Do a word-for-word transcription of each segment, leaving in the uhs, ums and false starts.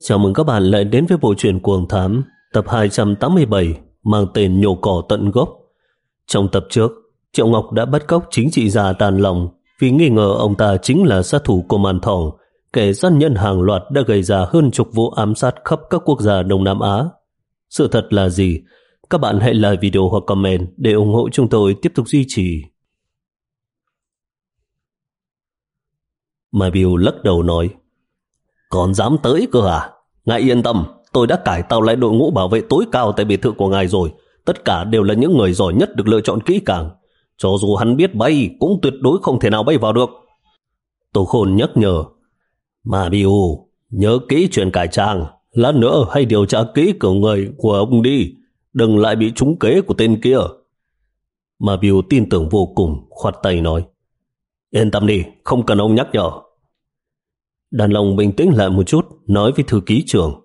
Chào mừng các bạn lại đến với bộ truyện Cuồng Thám tập hai trăm tám mươi bảy mang tên Nhổ Cỏ Tận Gốc. Trong tập trước, Triệu Ngọc đã bắt cóc chính trị gia Đàn Long vì nghi ngờ ông ta chính là sát thủ của Màn Thòng, kẻ sát nhân hàng loạt đã gây ra hơn chục vụ ám sát khắp các quốc gia Đông Nam Á. Sự thật là gì? Các bạn hãy like video hoặc comment để ủng hộ chúng tôi tiếp tục duy trì. Mai Bill lắc đầu nói: Còn dám tới cơ à? Ngài yên tâm, tôi đã cải tạo lại đội ngũ bảo vệ tối cao tại biệt thự của ngài rồi. Tất cả đều là những người giỏi nhất được lựa chọn kỹ càng. Cho dù hắn biết bay, cũng tuyệt đối không thể nào bay vào được. Tô Khôn nhắc nhở: Mà Bill, nhớ kỹ chuyện cải trang. Lát nữa hãy điều tra kỹ cửa người của ông đi, đừng lại bị trúng kế của tên kia. Mà Bill tin tưởng vô cùng, khoát tay nói: Yên tâm đi, không cần ông nhắc nhở. Đàn Long bình tĩnh lại một chút, nói với thư ký trưởng: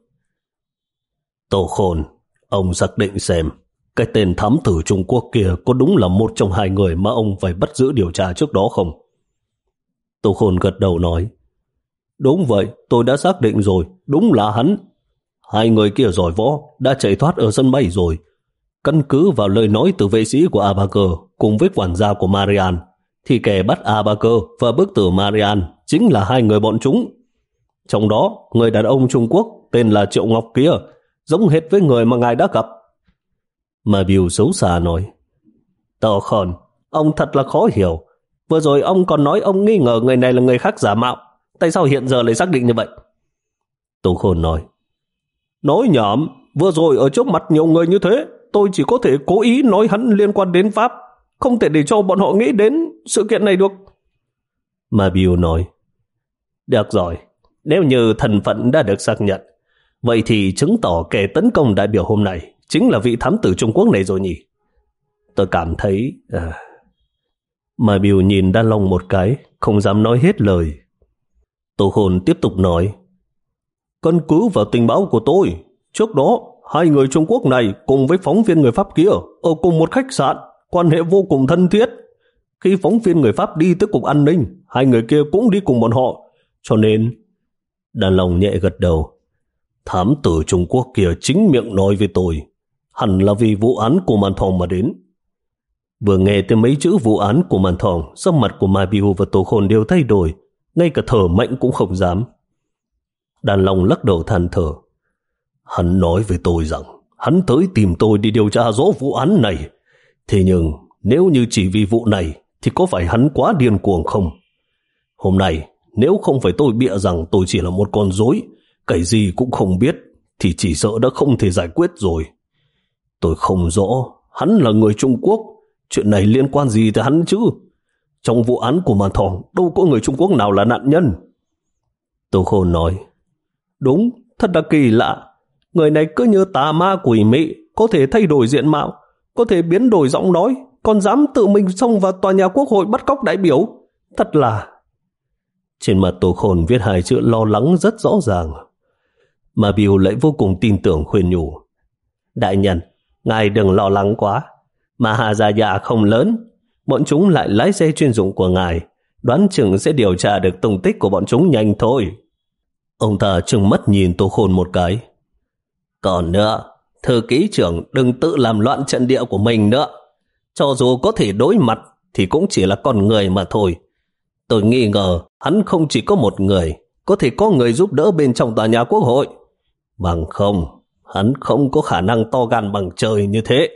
Tô Khôn, ông xác định xem cái tên thám tử Trung Quốc kia có đúng là một trong hai người mà ông phải bắt giữ điều tra trước đó không? Tô Khôn gật đầu nói: Đúng vậy, tôi đã xác định rồi, đúng là hắn. Hai người kia giỏi võ, đã chạy thoát ở sân bay rồi. Căn cứ vào lời nói từ vệ sĩ của Abaker cùng với quản gia của Marian, thì kẻ bắt Abaker và bức tử Marian chính là hai người bọn chúng. Trong đó, người đàn ông Trung Quốc tên là Triệu Ngọc kia giống hệt với người mà ngài đã gặp. Mà Bill xấu xa nói: Tô Khôn, ông thật là khó hiểu. Vừa rồi ông còn nói ông nghi ngờ người này là người khác giả mạo. Tại sao hiện giờ lại xác định như vậy? Tô Khôn nói: Nói nhảm, vừa rồi ở trước mặt nhiều người như thế, tôi chỉ có thể cố ý nói hắn liên quan đến Pháp, không thể để cho bọn họ nghĩ đến sự kiện này được. Mà Bill nói: Được rồi, nếu như thân phận đã được xác nhận, vậy thì chứng tỏ kẻ tấn công đại biểu hôm nay chính là vị thám tử Trung Quốc này rồi nhỉ? Tôi cảm thấy... À... Mà Bill nhìn Đan Long một cái, không dám nói hết lời. Tô Khôn tiếp tục nói: Căn cứ vào tình báo của tôi, trước đó hai người Trung Quốc này cùng với phóng viên người Pháp kia ở cùng một khách sạn, quan hệ vô cùng thân thiết. Khi phóng viên người Pháp đi tới cục an ninh, hai người kia cũng đi cùng bọn họ. Cho nên... Đàn Long nhẹ gật đầu: Thám tử Trung Quốc kia chính miệng nói với tôi, hẳn là vì vụ án của Màn Thòng mà đến. Vừa nghe tới mấy chữ vụ án của Màn Thòng, sắc mặt của Mai Bill và Tô Khôn đều thay đổi, ngay cả thở mạnh cũng không dám. Đàn Long lắc đầu than thở: Hắn nói với tôi rằng hắn tới tìm tôi đi điều tra rõ vụ án này. Thế nhưng nếu như chỉ vì vụ này thì có phải hắn quá điên cuồng không? Hôm nay nếu không phải tôi bịa rằng tôi chỉ là một con rối, cái gì cũng không biết, thì chỉ sợ đã không thể giải quyết rồi. Tôi không rõ hắn là người Trung Quốc, chuyện này liên quan gì tới hắn chứ? Trong vụ án của Màn Thòng đâu có người Trung Quốc nào là nạn nhân. Tô Khôn nói: Đúng, thật là kỳ lạ. Người này cứ như tà ma quỷ mị, có thể thay đổi diện mạo, có thể biến đổi giọng nói, còn dám tự mình xông vào tòa nhà Quốc hội bắt cóc đại biểu. Thật là... Trên mặt Tô Khôn viết hai chữ lo lắng rất rõ ràng. Mà Bill lại vô cùng tin tưởng khuyên nhủ: Đại nhân, ngài đừng lo lắng quá. Mà Hà Gia Dạ không lớn, bọn chúng lại lái xe chuyên dụng của ngài, đoán chừng sẽ điều tra được tung tích của bọn chúng nhanh thôi. Ông ta trừng mắt nhìn Tô Khôn một cái: Còn nữa, thư ký trưởng đừng tự làm loạn trận địa của mình nữa. Cho dù có thể đối mặt thì cũng chỉ là con người mà thôi. Tôi nghi ngờ hắn không chỉ có một người, có thể có người giúp đỡ bên trong tòa nhà Quốc hội. Bằng không, hắn không có khả năng to gan bằng trời như thế.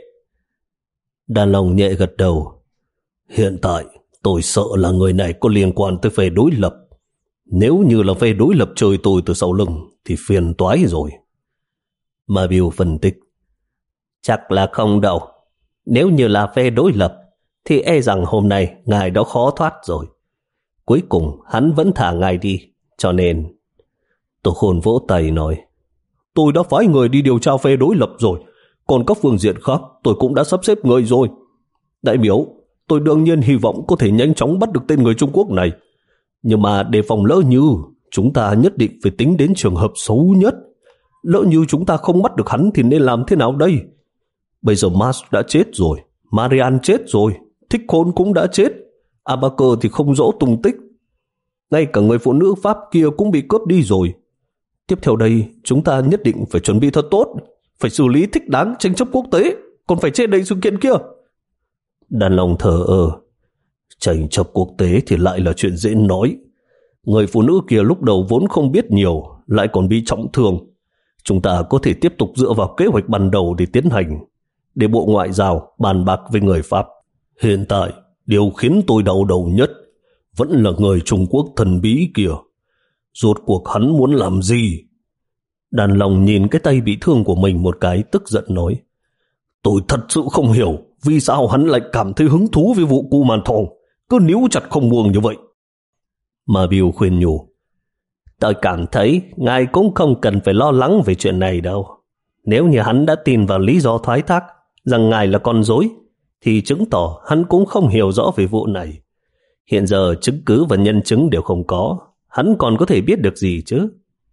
Đàn Long nhẹ gật đầu: Hiện tại tôi sợ là người này có liên quan tới phe đối lập. Nếu như là phe đối lập chơi tôi từ sau lưng thì phiền toái rồi. Mà Bill phân tích: Chắc là không đâu. Nếu như là phe đối lập thì e rằng hôm nay ngài đã khó thoát rồi. Cuối cùng hắn vẫn thả ngài đi, cho nên... Tô Khôn vỗ tay nói: Tôi đã phái người đi điều tra phe đối lập rồi, còn các phương diện khác tôi cũng đã sắp xếp người rồi. Đại biểu, tôi đương nhiên hy vọng có thể nhanh chóng bắt được tên người Trung Quốc này. Nhưng mà để phòng lỡ như, chúng ta nhất định phải tính đến trường hợp xấu nhất. Lỡ như chúng ta không bắt được hắn thì nên làm thế nào đây? Bây giờ Mars đã chết rồi, Marian chết rồi, Thích Khôn cũng đã chết, Abaker thì không rõ tung tích. Ngay cả người phụ nữ Pháp kia cũng bị cướp đi rồi. Tiếp theo đây, chúng ta nhất định phải chuẩn bị thật tốt, phải xử lý thích đáng tranh chấp quốc tế, còn phải che đậy sự kiện kia. Đàn Long thờ ơ. Tranh chấp quốc tế thì lại là chuyện dễ nói. Người phụ nữ kia lúc đầu vốn không biết nhiều, lại còn bị trọng thương. Chúng ta có thể tiếp tục dựa vào kế hoạch ban đầu để tiến hành, để Bộ Ngoại giao bàn bạc với người Pháp. Hiện tại, điều khiến tôi đau đầu nhất vẫn là người Trung Quốc thần bí kia. Rốt cuộc hắn muốn làm gì? Đàn Long nhìn cái tay bị thương của mình một cái, tức giận nói: Tôi thật sự không hiểu vì sao hắn lại cảm thấy hứng thú với vụ Cu Màn Thong, cứ níu chặt không buông như vậy. Mà Bill khuyên nhủ: Tôi cảm thấy ngài cũng không cần phải lo lắng về chuyện này đâu. Nếu như hắn đã tin vào lý do thoái thác rằng ngài là con rối, thì chứng tỏ hắn cũng không hiểu rõ về vụ này. Hiện giờ chứng cứ và nhân chứng đều không có, hắn còn có thể biết được gì chứ?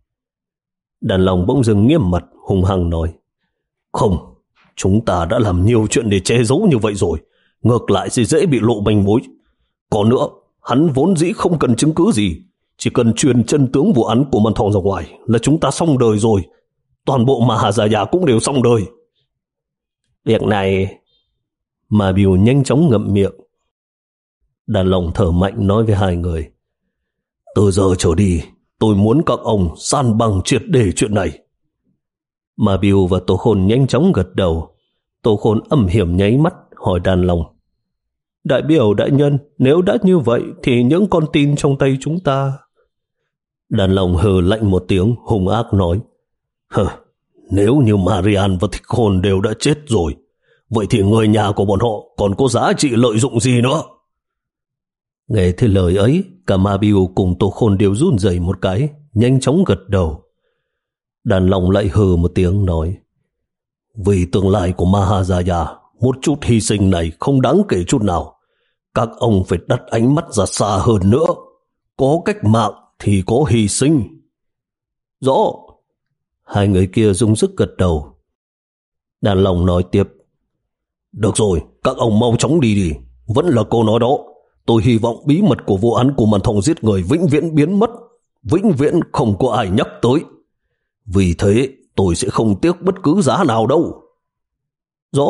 Đàn Long bỗng dưng nghiêm mặt, hung hăng nói: Không, chúng ta đã làm nhiều chuyện để che giấu như vậy rồi, ngược lại sẽ dễ bị lộ manh mối. Còn nữa, hắn vốn dĩ không cần chứng cứ gì, chỉ cần truyền chân tướng vụ án của Màn Thong ra ngoài là chúng ta xong đời rồi. Toàn bộ Maharaja cũng đều xong đời. Việc này... Mà Bill nhanh chóng ngậm miệng. Đàn Long thở mạnh nói với hai người: Từ giờ trở đi, tôi muốn các ông san bằng triệt để chuyện này. Mà Bill và Tô Khôn nhanh chóng gật đầu. Tô Khôn âm hiểm nháy mắt hỏi Đàn Long: Đại biểu đại nhân, nếu đã như vậy thì những con tin trong tay chúng ta... Đàn Long hừ lạnh một tiếng, hung ác nói: Hừ, nếu như Marian và Thích Khôn đều đã chết rồi, vậy thì người nhà của bọn họ còn có giá trị lợi dụng gì nữa? Nghe thấy lời ấy, cả Ma Bill cùng Tô Khôn đều run rẩy một cái, nhanh chóng gật đầu. Đàn Long lại hừ một tiếng nói: Vì tương lai của Maharaja, một chút hy sinh này không đáng kể chút nào. Các ông phải đặt ánh mắt ra xa hơn nữa. Có cách mạng thì có hy sinh. Rõ. Hai người kia dùng sức gật đầu. Đàn Long nói tiếp: Được rồi, các ông mau chóng đi đi. Vẫn là câu nói đó, tôi hy vọng bí mật của vụ án của Màn Thong giết người vĩnh viễn biến mất, vĩnh viễn không có ai nhắc tới. Vì thế tôi sẽ không tiếc bất cứ giá nào đâu. Rõ.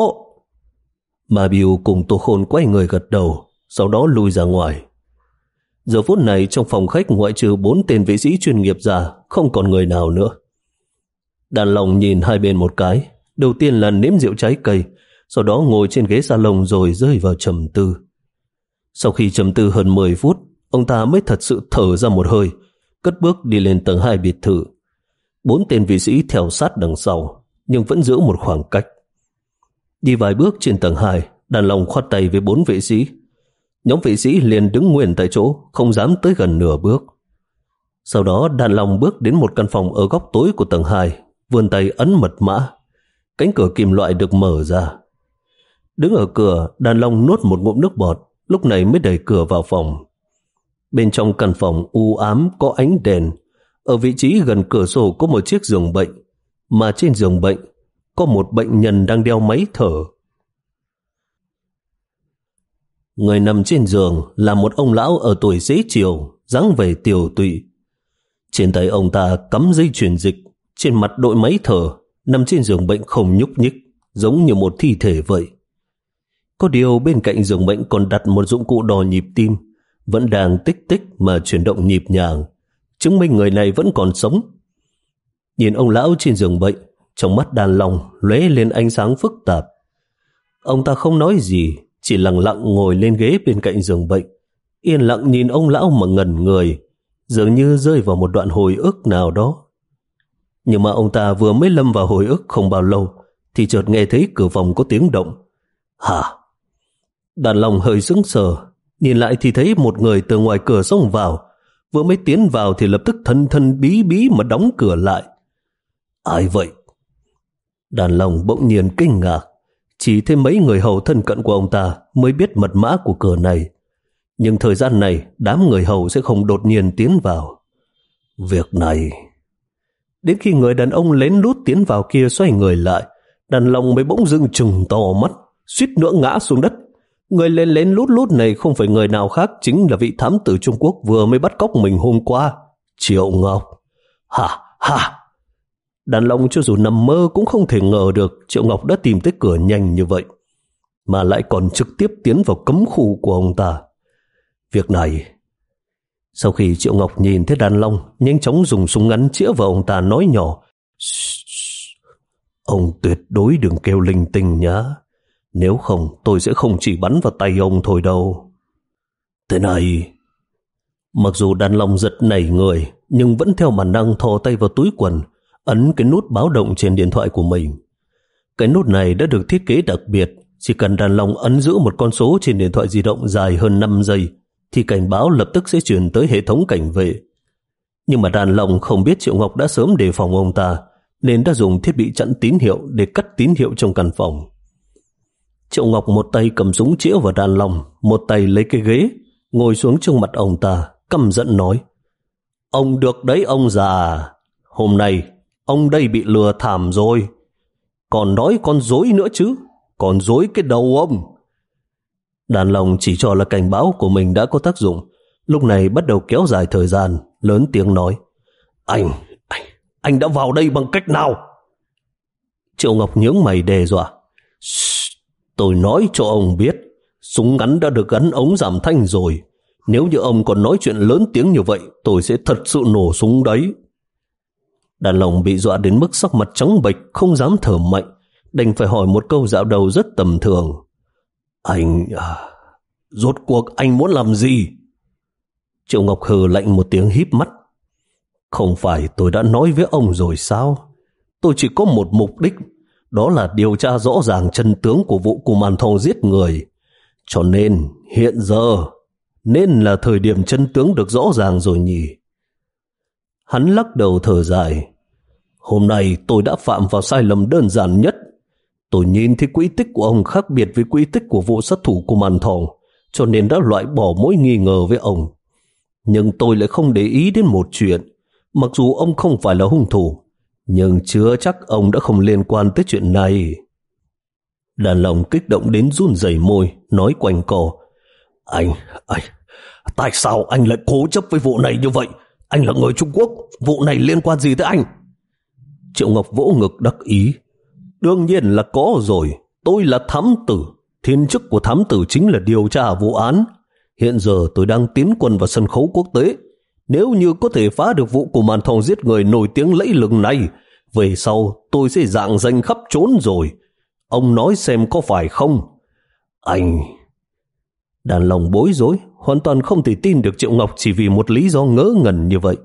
Mà Bill cùng Tô Khôn quay người gật đầu, sau đó lui ra ngoài. Giờ phút này trong phòng khách, ngoại trừ bốn tên vệ sĩ chuyên nghiệp ra, không còn người nào nữa. Đàn Long nhìn hai bên một cái, đầu tiên là nếm rượu trái cây, sau đó ngồi trên ghế salon rồi rơi vào trầm tư. Sau khi trầm tư hơn mười phút, ông ta mới thật sự thở ra một hơi, cất bước đi lên tầng hai biệt thự. Bốn tên vệ sĩ theo sát đằng sau, nhưng vẫn giữ một khoảng cách. Đi vài bước trên tầng hai, Đàn Long khoát tay với bốn vệ sĩ. Nhóm vệ sĩ liền đứng nguyên tại chỗ, không dám tới gần nửa bước. Sau đó Đàn Long bước đến một căn phòng ở góc tối của tầng hai, vươn tay ấn mật mã. Cánh cửa kim loại được mở ra. Đứng ở cửa, Đàn Long nuốt một ngụm nước bọt, lúc này mới đẩy cửa vào phòng. Bên trong căn phòng u ám có ánh đèn. Ở vị trí gần cửa sổ có một chiếc giường bệnh, mà trên giường bệnh có một bệnh nhân đang đeo máy thở. Người nằm trên giường là một ông lão ở tuổi xế chiều, dáng vẻ tiều tụy. Trên tay ông ta cắm dây truyền dịch, trên mặt đội máy thở, nằm trên giường bệnh không nhúc nhích, giống như một thi thể vậy. Có điều bên cạnh giường bệnh còn đặt một dụng cụ đo nhịp tim, vẫn đang tích tích mà chuyển động nhịp nhàng, chứng minh người này vẫn còn sống. Nhìn ông lão trên giường bệnh, trong mắt Đàn Long lóe lên ánh sáng phức tạp. Ông ta không nói gì, chỉ lặng lặng ngồi lên ghế bên cạnh giường bệnh, yên lặng nhìn ông lão mà ngẩn người, dường như rơi vào một đoạn hồi ức nào đó. Nhưng mà ông ta vừa mới lâm vào hồi ức không bao lâu, thì chợt nghe thấy cửa phòng có tiếng động. Hả? Đàn Long hơi sững sờ, nhìn lại thì thấy một người từ ngoài cửa xông vào, vừa mới tiến vào thì lập tức thân thân bí bí mà đóng cửa lại. Ai vậy? Đàn Long bỗng nhiên kinh ngạc, chỉ thêm mấy người hầu thân cận của ông ta mới biết mật mã của cửa này. Nhưng thời gian này đám người hầu sẽ không đột nhiên tiến vào. Việc này... Đến khi người đàn ông lén lút tiến vào kia xoay người lại, Đàn Long mới bỗng dưng trừng to mắt, suýt nữa ngã xuống đất. Người lén lén lút lút này không phải người nào khác, chính là vị thám tử Trung Quốc vừa mới bắt cóc mình hôm qua, Triệu Ngọc. Hả? Hả? Đàn Long cho dù nằm mơ cũng không thể ngờ được Triệu Ngọc đã tìm tới cửa nhanh như vậy, mà lại còn trực tiếp tiến vào cấm khu của ông ta. Việc này... Sau khi Triệu Ngọc nhìn thấy Đàn Long, nhanh chóng dùng súng ngắn chĩa vào ông ta, nói nhỏ: Ông tuyệt đối đừng kêu linh tinh nhá, nếu không tôi sẽ không chỉ bắn vào tay ông thôi đâu. Thế này... Mặc dù Đàn Long giật nảy người, nhưng vẫn theo bản năng thò tay vào túi quần, ấn cái nút báo động trên điện thoại của mình. Cái nút này đã được thiết kế đặc biệt, chỉ cần Đàn Long ấn giữ một con số trên điện thoại di động dài hơn năm giây, thì cảnh báo lập tức sẽ truyền tới hệ thống cảnh vệ. Nhưng mà Đàn Long không biết Triệu Ngọc đã sớm đề phòng ông ta, nên đã dùng thiết bị chặn tín hiệu để cắt tín hiệu trong căn phòng. Triệu Ngọc một tay cầm súng chĩa vào Đàn Long, một tay lấy cái ghế, ngồi xuống trước mặt ông ta, căm giận nói: Ông được đấy ông già, hôm nay ông đây bị lừa thảm rồi. Còn nói con dối nữa chứ, còn dối cái đầu ông. Đàn Long chỉ cho là cảnh báo của mình đã có tác dụng, lúc này bắt đầu kéo dài thời gian, lớn tiếng nói: Anh, anh, anh đã vào đây bằng cách nào? Triệu Ngọc nhướng mày đe dọa: Tôi nói cho ông biết, súng ngắn đã được gắn ống giảm thanh rồi. Nếu như ông còn nói chuyện lớn tiếng như vậy, tôi sẽ thật sự nổ súng đấy. Đàn Long bị dọa đến mức sắc mặt trắng bệch, không dám thở mạnh, đành phải hỏi một câu dạo đầu rất tầm thường: Anh... À, rốt cuộc anh muốn làm gì? Triệu Ngọc hừ lạnh một tiếng, híp mắt: Không phải tôi đã nói với ông rồi sao? Tôi chỉ có một mục đích, đó là điều tra rõ ràng chân tướng của vụ Cù Màn Thong giết người. Cho nên hiện giờ nên là thời điểm chân tướng được rõ ràng rồi nhỉ? Hắn lắc đầu thở dài: Hôm nay tôi đã phạm vào sai lầm đơn giản nhất. Tôi nhìn thấy quỹ tích của ông khác biệt với quỹ tích của vụ sát thủ Cù Màn Thong, cho nên đã loại bỏ mối nghi ngờ với ông. Nhưng tôi lại không để ý đến một chuyện. Mặc dù ông không phải là hung thủ, nhưng chưa chắc ông đã không liên quan tới chuyện này. Đàn Long kích động đến run rẩy môi, nói quanh co: Anh, anh, tại sao anh lại cố chấp với vụ này như vậy? Anh là người Trung Quốc, vụ này liên quan gì tới anh? Triệu Ngọc vỗ ngực đắc ý: Đương nhiên là có rồi, tôi là thám tử. Thiên chức của thám tử chính là điều tra vụ án. Hiện giờ tôi đang tiến quân vào sân khấu quốc tế. Nếu như có thể phá được vụ Cù Màn Thong giết người nổi tiếng lẫy lừng này, về sau tôi sẽ rạng danh khắp trốn rồi. Ông nói xem có phải không? Anh... Đàn Long bối rối, hoàn toàn không thể tin được Triệu Ngọc chỉ vì một lý do ngớ ngẩn như vậy.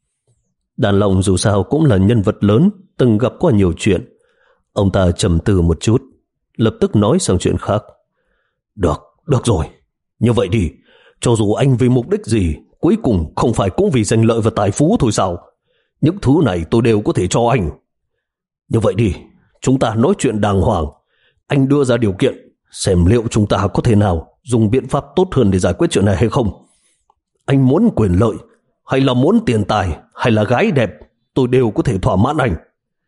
Đàn Long dù sao cũng là nhân vật lớn, từng gặp qua nhiều chuyện. Ông ta trầm tư một chút, lập tức nói sang chuyện khác: Được, được rồi, như vậy đi, cho dù anh vì mục đích gì, cuối cùng không phải cũng vì danh lợi và tài phú thôi sao? Những thứ này tôi đều có thể cho anh. Như vậy đi, chúng ta nói chuyện đàng hoàng. Anh đưa ra điều kiện, xem liệu chúng ta có thể nào dùng biện pháp tốt hơn để giải quyết chuyện này hay không. Anh muốn quyền lợi, hay là muốn tiền tài, hay là gái đẹp, tôi đều có thể thỏa mãn anh.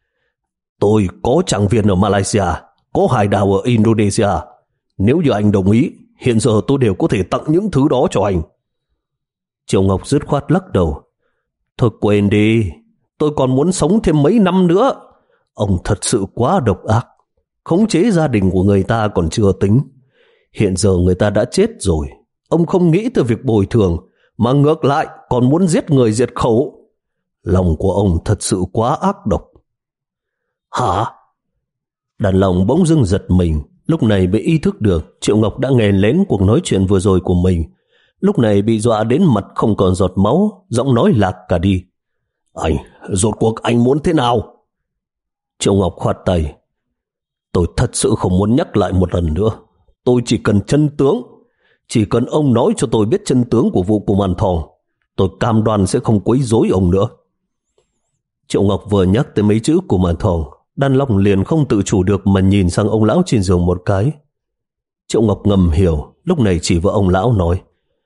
Tôi có trạng viên ở Malaysia, có hải đảo ở Indonesia. Nếu như anh đồng ý, hiện giờ tôi đều có thể tặng những thứ đó cho anh. Triệu Ngọc dứt khoát lắc đầu: Thôi quên đi, tôi còn muốn sống thêm mấy năm nữa. Ông thật sự quá độc ác. Khống chế gia đình của người ta còn chưa tính, hiện giờ người ta đã chết rồi, ông không nghĩ tới việc bồi thường, mà ngược lại còn muốn giết người diệt khẩu. Lòng của ông thật sự quá ác độc. Hả? Đàn Long bỗng dưng giật mình, lúc này mới ý thức được Triệu Ngọc đã nghe lén cuộc nói chuyện vừa rồi của mình. Lúc này bị dọa đến mặt không còn giọt máu, giọng nói lạc cả đi. Anh, rốt cuộc anh muốn thế nào? Triệu Ngọc khoát tay: Tôi thật sự không muốn nhắc lại một lần nữa. Tôi chỉ cần chân tướng. Chỉ cần ông nói cho tôi biết chân tướng của vụ Cù Màn Thong, tôi cam đoan sẽ không quấy rối ông nữa. Triệu Ngọc vừa nhắc tới mấy chữ Cù Màn Thong, Đàn Long liền không tự chủ được mà nhìn sang ông lão trên giường một cái. Triệu Ngọc ngầm hiểu, lúc này chỉ vào ông lão nói: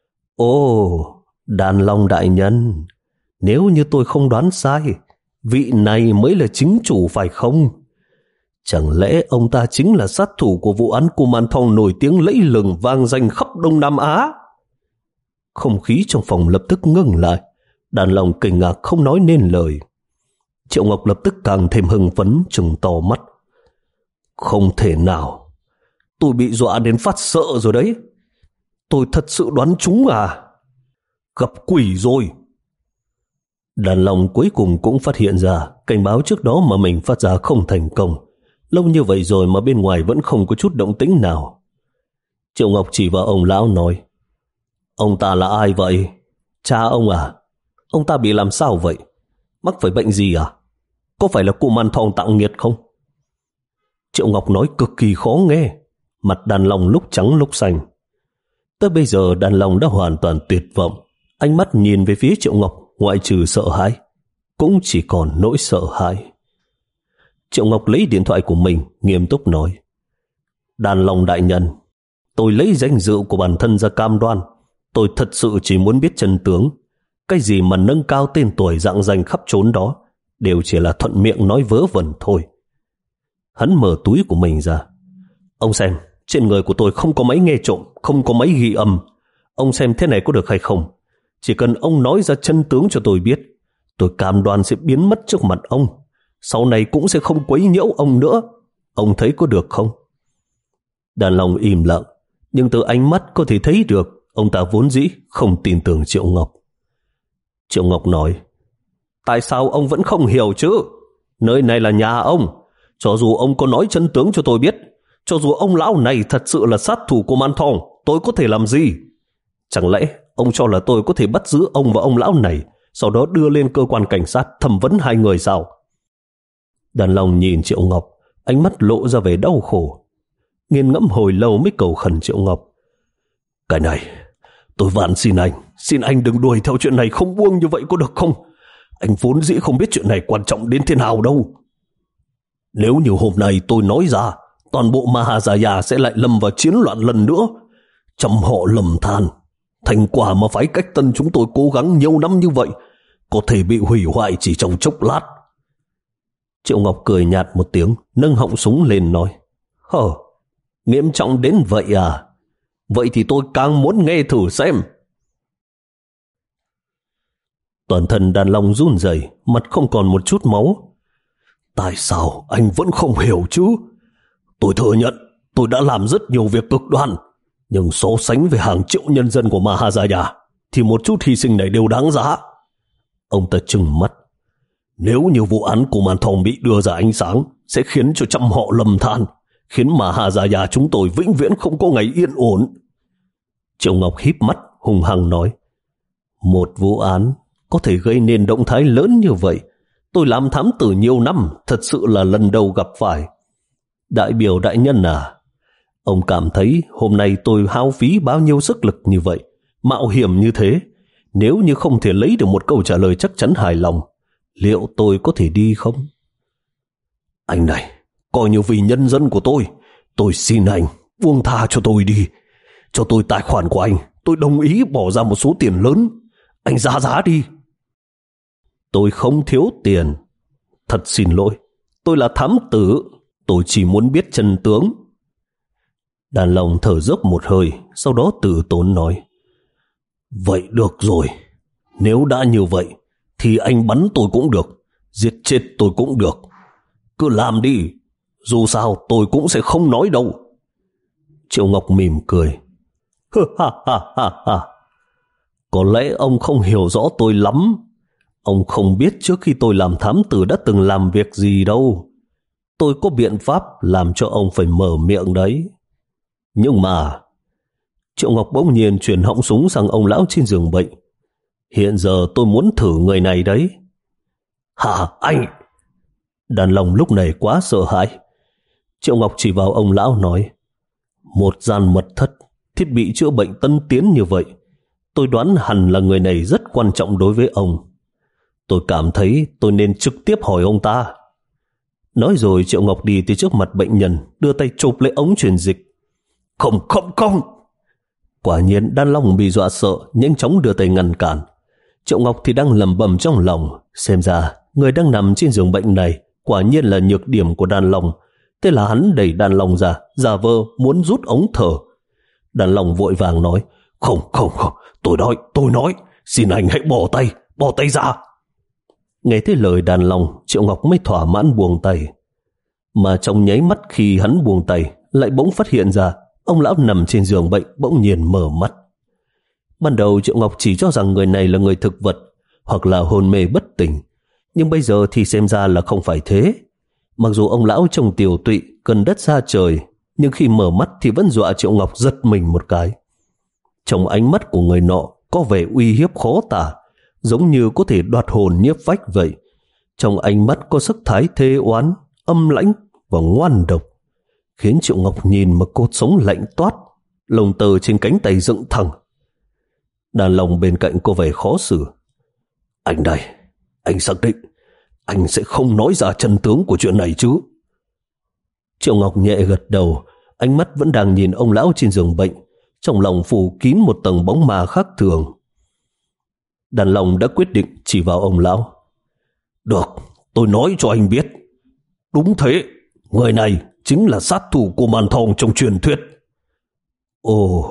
Ồ, Đàn Long đại nhân, nếu như tôi không đoán sai, vị này mới là chính chủ phải không? Chẳng lẽ ông ta chính là sát thủ của vụ án Cù Màn Thong nổi tiếng lẫy lừng vang danh khắp Đông Nam Á? Không khí trong phòng lập tức ngưng lại. Đàn Long kinh ngạc không nói nên lời. Triệu Ngọc lập tức càng thêm hưng phấn, trừng to mắt. Không thể nào, tôi bị dọa đến phát sợ rồi đấy. Tôi thật sự đoán trúng à? Gặp quỷ rồi. Đàn Long cuối cùng cũng phát hiện ra cảnh báo trước đó mà mình phát ra không thành công. Lâu như vậy rồi mà bên ngoài vẫn không có chút động tĩnh nào. Triệu Ngọc chỉ vào ông lão nói, ông ta là ai vậy? Cha ông à? Ông ta bị làm sao vậy? Mắc phải bệnh gì à? Có phải là cụ man thong tặng nghiệt không? Triệu Ngọc nói cực kỳ khó nghe. Mặt Đàn Long lúc trắng lúc xanh. Tới bây giờ Đàn Long đã hoàn toàn tuyệt vọng. Ánh mắt nhìn về phía Triệu Ngọc, ngoại trừ sợ hãi, cũng chỉ còn nỗi sợ hãi. Triệu Ngọc lấy điện thoại của mình, nghiêm túc nói, Đàn Long đại nhân, tôi lấy danh dự của bản thân ra cam đoan. Tôi thật sự chỉ muốn biết chân tướng. Cái gì mà nâng cao tên tuổi rạng danh khắp trốn đó đều chỉ là thuận miệng nói vớ vẩn thôi. Hắn mở túi của mình ra. Ông xem, trên người của tôi không có máy nghe trộm, không có máy ghi âm. Ông xem thế này có được hay không? Chỉ cần ông nói ra chân tướng cho tôi biết, tôi cam đoan sẽ biến mất trước mặt ông. Sau này cũng sẽ không quấy nhiễu ông nữa. Ông thấy có được không? Đàn Long im lặng, nhưng từ ánh mắt có thể thấy được ông ta vốn dĩ không tin tưởng Triệu Ngọc. Triệu Ngọc nói, tại sao ông vẫn không hiểu chứ? Nơi này là nhà ông. Cho dù ông có nói chân tướng cho tôi biết, cho dù ông lão này thật sự là sát thủ của Man Thong, tôi có thể làm gì? Chẳng lẽ ông cho là tôi có thể bắt giữ ông và ông lão này, sau đó đưa lên cơ quan cảnh sát thẩm vấn hai người sao? Đàn Long nhìn Triệu Ngọc, ánh mắt lộ ra vẻ đau khổ. Nghiền ngẫm hồi lâu mới cầu khẩn Triệu Ngọc, cái này, tôi van xin anh, xin anh đừng đuổi theo chuyện này không buông như vậy có được không? Anh vốn dĩ không biết chuyện này quan trọng đến thế nào đâu. Nếu như hôm nay tôi nói ra, toàn bộ Mahajaya sẽ lại lâm vào chiến loạn lần nữa. Trăm họ lầm than. Thành quả mà phái Cách Tân chúng tôi cố gắng nhiều năm như vậy có thể bị hủy hoại chỉ trong chốc lát. Triệu Ngọc cười nhạt một tiếng, nâng họng súng lên nói, hờ, nghiêm trọng đến vậy à? Vậy thì tôi càng muốn nghe thử xem. Toàn thân Đàn Long run rẩy, mặt không còn một chút máu. Tại sao anh vẫn không hiểu chứ? Tôi thừa nhận tôi đã làm rất nhiều việc cực đoan, nhưng so sánh với hàng triệu nhân dân của Mahajaya thì một chút hy sinh này đều đáng giá. Ông ta trừng mắt. Nếu như vụ án của Man Thong bị đưa ra ánh sáng sẽ khiến cho trăm họ lầm than, khiến Mahajaya chúng tôi vĩnh viễn không có ngày yên ổn. Triệu Ngọc híp mắt hùng hăng nói, một vụ án có thể gây nên động thái lớn như vậy, tôi làm thám tử nhiều năm, thật sự là lần đầu gặp phải. Đại biểu đại nhân à, ông cảm thấy hôm nay tôi hao phí bao nhiêu sức lực như vậy, mạo hiểm như thế, nếu như không thể lấy được một câu trả lời chắc chắn hài lòng, liệu tôi có thể đi không? Anh này, coi như vì nhân dân của tôi, tôi xin anh buông tha cho tôi đi. Cho tôi tài khoản của anh, tôi đồng ý bỏ ra một số tiền lớn. Anh giá giá đi. Tôi không thiếu tiền. Thật xin lỗi, tôi là thám tử, tôi chỉ muốn biết chân tướng. Đàn Long thở dốc một hơi, sau đó từ tốn nói, vậy được rồi, nếu đã như vậy thì anh bắn tôi cũng được, giết chết tôi cũng được. Cứ làm đi, dù sao tôi cũng sẽ không nói đâu. Triệu Ngọc mỉm cười. Ha ha ha ha. Có lẽ ông không hiểu rõ tôi lắm. Ông không biết trước khi tôi làm thám tử đã từng làm việc gì đâu. Tôi có biện pháp làm cho ông phải mở miệng đấy. Nhưng mà... Triệu Ngọc bỗng nhiên chuyển họng súng sang ông lão trên giường bệnh. Hiện giờ tôi muốn thử người này đấy. Hả anh? Đàn Long lúc này quá sợ hãi. Triệu Ngọc chỉ vào ông lão nói, một gian mật thất, thiết bị chữa bệnh tân tiến như vậy, tôi đoán hẳn là người này rất quan trọng đối với ông. Tôi cảm thấy tôi nên trực tiếp hỏi ông ta. Nói rồi Triệu Ngọc đi tới trước mặt bệnh nhân, đưa tay chụp lấy ống truyền dịch. Không, không, không. Quả nhiên Đan Long bị dọa sợ, nhanh chóng đưa tay ngăn cản. Triệu Ngọc thì đang lẩm bẩm trong lòng, xem ra người đang nằm trên giường bệnh này quả nhiên là nhược điểm của Đan Long. Thế là hắn đẩy Đan Long ra, giả vờ muốn rút ống thở. Đan Long vội vàng nói, không, không, không, tôi nói, tôi nói, xin anh hãy bỏ tay, bỏ tay ra. Nghe thấy lời đàn lòng, Triệu Ngọc mới thỏa mãn buông tay. Mà trong nháy mắt khi hắn buông tay, lại bỗng phát hiện ra ông lão nằm trên giường bệnh bỗng nhiên mở mắt. Ban đầu Triệu Ngọc chỉ cho rằng người này là người thực vật hoặc là hôn mê bất tỉnh, nhưng bây giờ thì xem ra là không phải thế. Mặc dù ông lão trông tiều tụy, cần đất xa trời, nhưng khi mở mắt thì vẫn dọa Triệu Ngọc giật mình một cái. Trong ánh mắt của người nọ có vẻ uy hiếp khó tả, giống như có thể đoạt hồn nhiếp phách vậy. Trong ánh mắt có sắc thái thê oán, âm lãnh và ngoan độc, khiến Triệu Ngọc nhìn mà cột sống lạnh toát, lông tơ trên cánh tay dựng thẳng. Đàn lòng bên cạnh có vẻ khó xử. Anh đây, anh xác định anh sẽ không nói ra chân tướng của chuyện này chứ? Triệu Ngọc nhẹ gật đầu, ánh mắt vẫn đang nhìn ông lão trên giường bệnh, trong lòng phủ kín một tầng bóng ma khác thường. Đàn lòng đã quyết định chỉ vào ông lão. Được, tôi nói cho anh biết. Đúng thế, người này chính là sát thủ của màn thòng trong truyền thuyết. Ồ!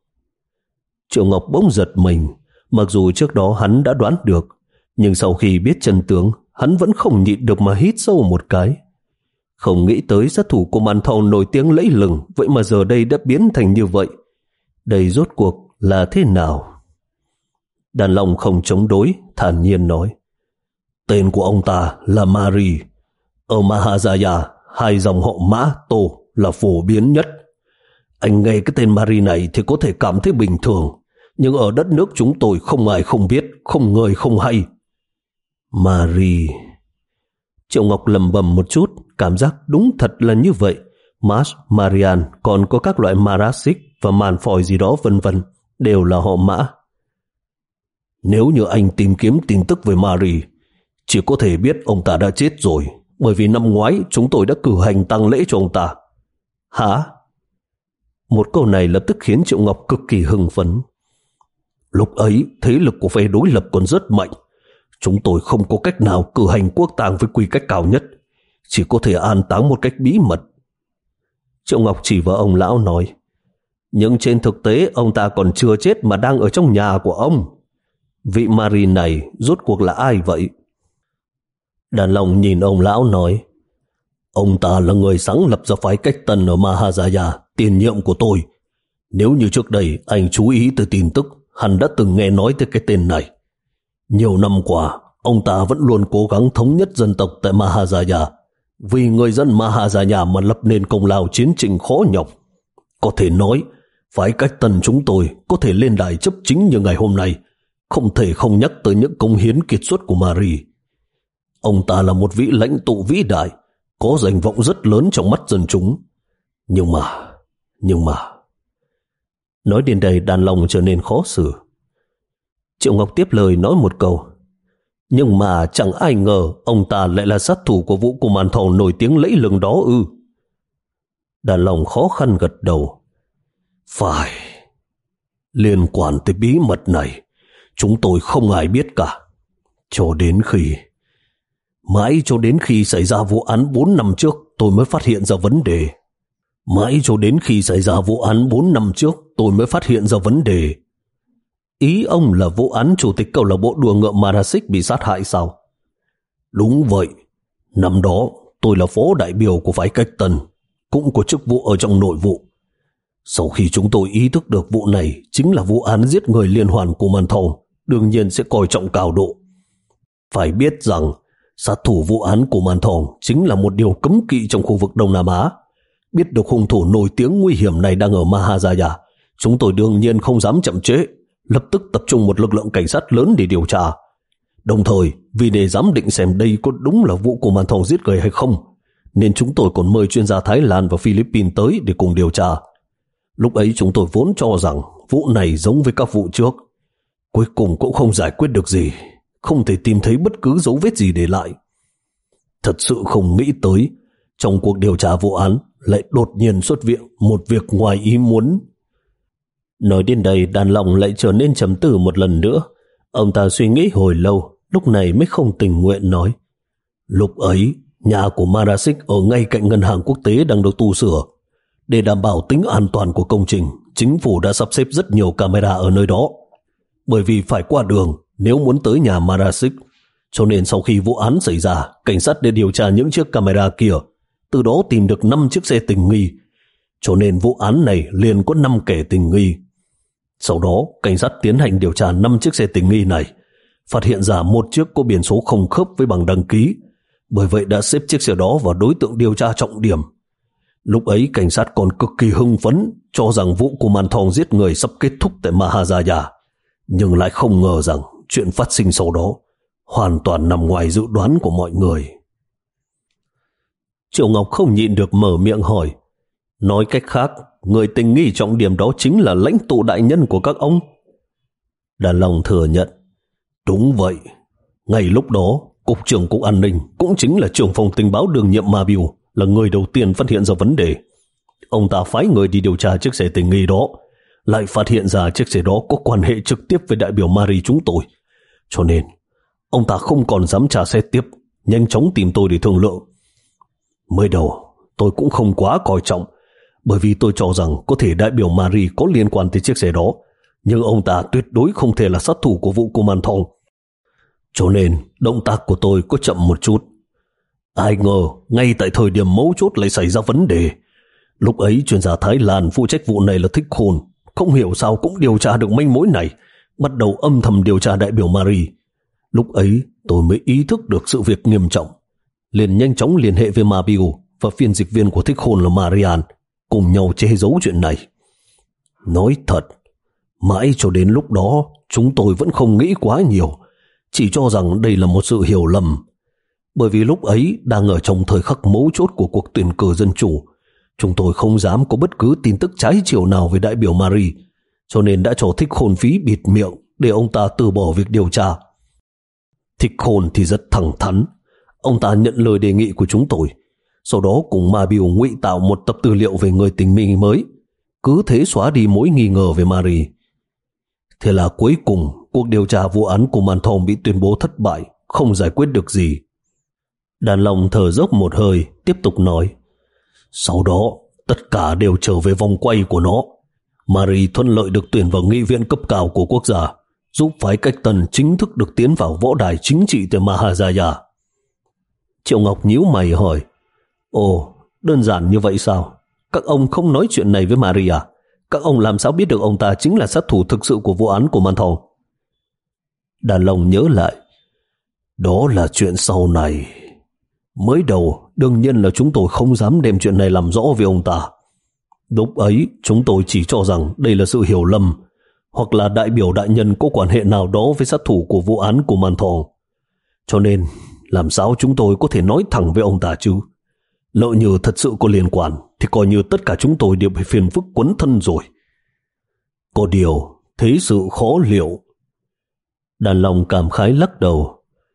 Triệu Ngọc bỗng giật mình, mặc dù trước đó hắn đã đoán được, nhưng sau khi biết chân tướng, hắn vẫn không nhịn được mà hít sâu một cái. Không nghĩ tới sát thủ của màn thòng nổi tiếng lẫy lừng, vậy mà giờ đây đã biến thành như vậy. Đây rốt cuộc là thế nào? Đàn lòng không chống đối, thản nhiên nói. Tên của ông ta là Mari. Ở Mahajaya, hai dòng họ Mã, Tô là phổ biến nhất. Anh nghe cái tên Mari này thì có thể cảm thấy bình thường, nhưng ở đất nước chúng tôi không ai không biết, không người không hay. Mari. Triệu Ngọc lầm bầm một chút, cảm giác đúng thật là như vậy. Mars, Marian, còn có các loại Marasic và màn phòi gì đó vân vân, đều là họ Mã. Nếu như anh tìm kiếm tin tức về Mari, chỉ có thể biết ông ta đã chết rồi, bởi vì năm ngoái chúng tôi đã cử hành tang lễ cho ông ta. Hả? Một câu này lập tức khiến Triệu Ngọc cực kỳ hưng phấn. Lúc ấy, thế lực của phe đối lập còn rất mạnh. Chúng tôi không có cách nào cử hành quốc tang với quy cách cao nhất, chỉ có thể an táng một cách bí mật. Triệu Ngọc chỉ vào ông lão nói, nhưng trên thực tế ông ta còn chưa chết mà đang ở trong nhà của ông. Vị Mari này rốt cuộc là ai vậy? Đàn lòng nhìn ông lão nói, ông ta là người sáng lập ra phái Cách Tân ở Mahajaya, tiền nhiệm của tôi. Nếu như trước đây anh chú ý tới tin tức, hắn đã từng nghe nói tới cái tên này. Nhiều năm qua, ông ta vẫn luôn cố gắng thống nhất dân tộc tại Mahajaya, vì người dân Mahajaya mà lập nên công lao chiến trình khó nhọc. Có thể nói, phái Cách Tân chúng tôi có thể lên đài chấp chính như ngày hôm nay, không thể không nhắc tới những công hiến kiệt xuất của Mari. Ông ta là một vị lãnh tụ vĩ đại, có danh vọng rất lớn trong mắt dân chúng. Nhưng mà, nhưng mà... Nói đến đây đàn lòng trở nên khó xử. Triệu Ngọc tiếp lời nói một câu. Nhưng mà chẳng ai ngờ ông ta lại là sát thủ của vụ của màn thầu nổi tiếng lẫy lừng đó ư? Đàn lòng khó khăn gật đầu. Phải. Liên quan tới bí mật này, chúng tôi không ai biết cả. Cho đến khi... Mãi cho đến khi xảy ra vụ án bốn năm trước, tôi mới phát hiện ra vấn đề. Mãi cho đến khi xảy ra vụ án bốn năm trước, tôi mới phát hiện ra vấn đề. Ý ông là vụ án chủ tịch câu lạc bộ đua ngựa Marasic bị sát hại sao? Đúng vậy. Năm đó, tôi là phó đại biểu của phái Cách Tân, cũng có chức vụ ở trong nội vụ. Sau khi chúng tôi ý thức được vụ này chính là vụ án giết người liên hoàn của màn thầu, đương nhiên sẽ coi trọng cao độ. Phải biết rằng, sát thủ vụ án của màn thầu chính là một điều cấm kỵ trong khu vực Đông Nam Á. Biết được hung thủ nổi tiếng nguy hiểm này đang ở Mahajaya, chúng tôi đương nhiên không dám chậm trễ, lập tức tập trung một lực lượng cảnh sát lớn để điều tra. Đồng thời, vì để giám định xem đây có đúng là vụ của màn thầu giết người hay không, nên chúng tôi còn mời chuyên gia Thái Lan và Philippines tới để cùng điều tra. Lúc ấy chúng tôi vốn cho rằng vụ này giống với các vụ trước. Cuối cùng cũng không giải quyết được gì, không thể tìm thấy bất cứ dấu vết gì để lại. Thật sự không nghĩ tới, trong cuộc điều tra vụ án lại đột nhiên xuất hiện một việc ngoài ý muốn. Nói đến đây, đàn lòng lại trở nên trầm tư một lần nữa. Ông ta suy nghĩ hồi lâu, lúc này mới không tình nguyện nói. Lúc ấy, nhà của Marasic ở ngay cạnh ngân hàng quốc tế đang được tu sửa. Để đảm bảo tính an toàn của công trình, chính phủ đã sắp xếp rất nhiều camera ở nơi đó. Bởi vì phải qua đường, nếu muốn tới nhà Marasic, Cho nên sau khi vụ án xảy ra, cảnh sát đã điều tra những chiếc camera kia, từ đó tìm được năm chiếc xe tình nghi. Cho nên vụ án này liền có năm kẻ tình nghi. Sau đó, cảnh sát tiến hành điều tra năm chiếc xe tình nghi này, phát hiện ra một chiếc có biển số không khớp với bằng đăng ký, bởi vậy đã xếp chiếc xe đó vào đối tượng điều tra trọng điểm. Lúc ấy cảnh sát còn cực kỳ hưng phấn, cho rằng vụ Kuman Thong giết người sắp kết thúc tại Mahajaya, nhưng lại không ngờ rằng chuyện phát sinh sau đó hoàn toàn nằm ngoài dự đoán của mọi người. Triệu Ngọc không nhịn được mở miệng hỏi, nói cách khác, người tình nghi trọng điểm đó chính là lãnh tụ đại nhân của các ông? Đàn Long thừa nhận, đúng vậy. Ngay lúc đó, Cục trưởng Cục An ninh cũng chính là trưởng phòng tình báo đương nhiệm Ma Biu là người đầu tiên phát hiện ra vấn đề. Ông ta phái người đi điều tra chiếc xe tình nghi đó, lại phát hiện ra chiếc xe đó có quan hệ trực tiếp với đại biểu Marie chúng tôi. Cho nên, ông ta không còn dám trả xe tiếp, nhanh chóng tìm tôi để thương lượng. Mới đầu, tôi cũng không quá coi trọng, bởi vì tôi cho rằng có thể đại biểu Marie có liên quan tới chiếc xe đó, nhưng ông ta tuyệt đối không thể là sát thủ của vụ Kuman Thong. Cho nên, động tác của tôi có chậm một chút. Ai ngờ, ngay tại thời điểm mấu chốt lại xảy ra vấn đề. Lúc ấy, chuyên gia Thái Lan phụ trách vụ này là Thích Khôn, không hiểu sao cũng điều tra được manh mối này, bắt đầu âm thầm điều tra đại biểu Marie. Lúc ấy, tôi mới ý thức được sự việc nghiêm trọng, liền nhanh chóng liên hệ với Ma Biu và phiên dịch viên của Thích Khôn là Marian, cùng nhau che giấu chuyện này. Nói thật, mãi cho đến lúc đó, chúng tôi vẫn không nghĩ quá nhiều, chỉ cho rằng đây là một sự hiểu lầm. Bởi vì lúc ấy đang ở trong thời khắc mấu chốt của cuộc tuyển cử dân chủ, chúng tôi không dám có bất cứ tin tức trái chiều nào về đại biểu Marie, cho nên đã cho Thích Khôn phí bịt miệng để ông ta từ bỏ việc điều tra. Thích Khôn thì rất thẳng thắn, ông ta nhận lời đề nghị của chúng tôi, sau đó cùng Ma Biu ngụy tạo một tập tư liệu về người tình nghi mới, cứ thế xóa đi mối nghi ngờ về Marie. Thế là cuối cùng cuộc điều tra vụ án của Kuman Thong bị tuyên bố thất bại, không giải quyết được gì. Đàn Long thở dốc một hơi, tiếp tục nói, sau đó tất cả đều trở về vòng quay của nó. Marie thuận lợi được tuyển vào nghị viện cấp cao của quốc gia, giúp phái Cách Tân chính thức được tiến vào võ đài chính trị tại Mahajaya. Triệu Ngọc nhíu mày hỏi, ồ, đơn giản như vậy sao? Các ông không nói chuyện này với Marie à? Các ông làm sao biết được ông ta chính là sát thủ thực sự của vụ án của Man Thong? Đàn Long nhớ lại, đó là chuyện sau này. Mới đầu, đương nhiên là chúng tôi không dám đem chuyện này làm rõ với ông ta. Lúc ấy, chúng tôi chỉ cho rằng đây là sự hiểu lầm, hoặc là đại biểu đại nhân có quan hệ nào đó với sát thủ của vụ án của Man Thong. Cho nên, làm sao chúng tôi có thể nói thẳng với ông ta chứ? Lỡ như thật sự có liên quan, thì coi như tất cả chúng tôi đều bị phiền phức quấn thân rồi. Có điều, thế sự khó liệu. Đàn Long cảm khái lắc đầu.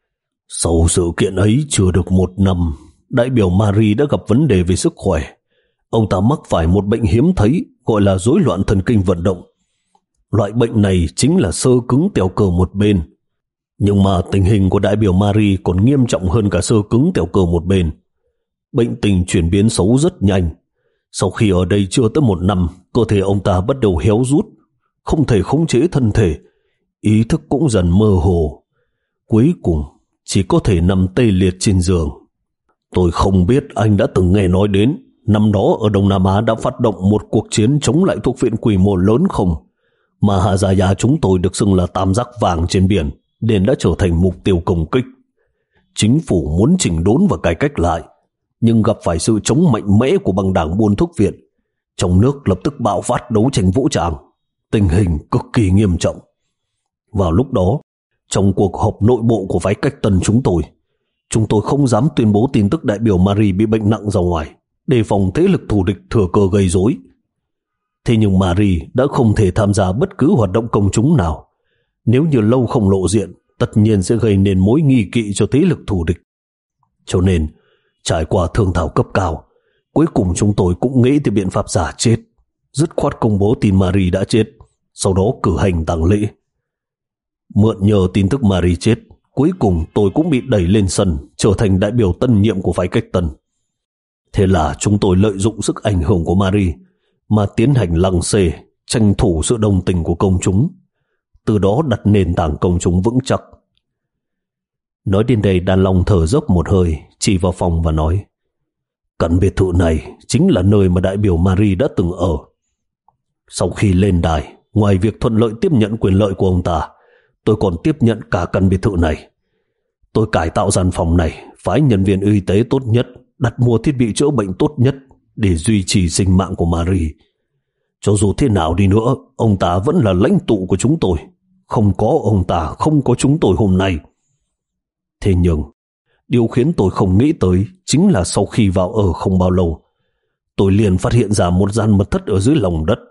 Sau sự kiện ấy chưa được một năm, đại biểu Marie đã gặp vấn đề về sức khỏe. Ông ta mắc phải một bệnh hiếm thấy gọi là rối loạn thần kinh vận động. Loại bệnh này chính là xơ cứng teo cơ một bên. Nhưng mà tình hình của đại biểu Marie còn nghiêm trọng hơn cả xơ cứng teo cơ một bên. Bệnh tình chuyển biến xấu rất nhanh. Sau khi ở đây chưa tới một năm, cơ thể ông ta bắt đầu héo rút, không thể khống chế thân thể, ý thức cũng dần mơ hồ. Cuối cùng, chỉ có thể nằm tê liệt trên giường. Tôi không biết anh đã từng nghe nói đến, năm đó ở Đông Nam Á đã phát động một cuộc chiến chống lại thuốc viện quy mô lớn không? Mahajaya chúng tôi được xưng là tam giác vàng trên biển, nên đã trở thành mục tiêu công kích. Chính phủ muốn chỉnh đốn và cải cách lại, nhưng gặp phải sự chống mạnh mẽ của băng đảng buôn thuốc viện. Trong nước lập tức bạo phát đấu tranh vũ trang, tình hình cực kỳ nghiêm trọng. Vào lúc đó, trong cuộc họp nội bộ của phái Cách Tân chúng tôi, chúng tôi không dám tuyên bố tin tức đại biểu Marie bị bệnh nặng ra ngoài, đề phòng thế lực thù địch thừa cơ gây rối. Thế nhưng Marie đã không thể tham gia bất cứ hoạt động công chúng nào. Nếu như lâu không lộ diện, tất nhiên sẽ gây nên mối nghi kỵ cho thế lực thù địch. Cho nên, trải qua thương thảo cấp cao, cuối cùng chúng tôi cũng nghĩ tới biện pháp giả chết, dứt khoát công bố tin Marie đã chết, sau đó cử hành tang lễ. Mượn nhờ tin tức Marie chết, cuối cùng tôi cũng bị đẩy lên sân, trở thành đại biểu tân nhiệm của phái Cách Tân. Thế là chúng tôi lợi dụng sức ảnh hưởng của Marie mà tiến hành lăng xê, tranh thủ sự đồng tình của công chúng, từ đó đặt nền tảng công chúng vững chắc. Nói đến đây, Đàn Long thở dốc một hơi, chỉ vào phòng và nói: căn biệt thự này chính là nơi mà đại biểu Marie đã từng ở. Sau khi lên đài, ngoài việc thuận lợi tiếp nhận quyền lợi của ông ta, tôi còn tiếp nhận cả căn biệt thự này. Tôi cải tạo gian phòng này, phái nhân viên y tế tốt nhất, đặt mua thiết bị chữa bệnh tốt nhất để duy trì sinh mạng của Marie. Cho dù thế nào đi nữa, ông ta vẫn là lãnh tụ của chúng tôi. Không có ông ta, không có chúng tôi hôm nay. Thế nhưng, điều khiến tôi không nghĩ tới chính là sau khi vào ở không bao lâu, tôi liền phát hiện ra một gian mật thất ở dưới lòng đất.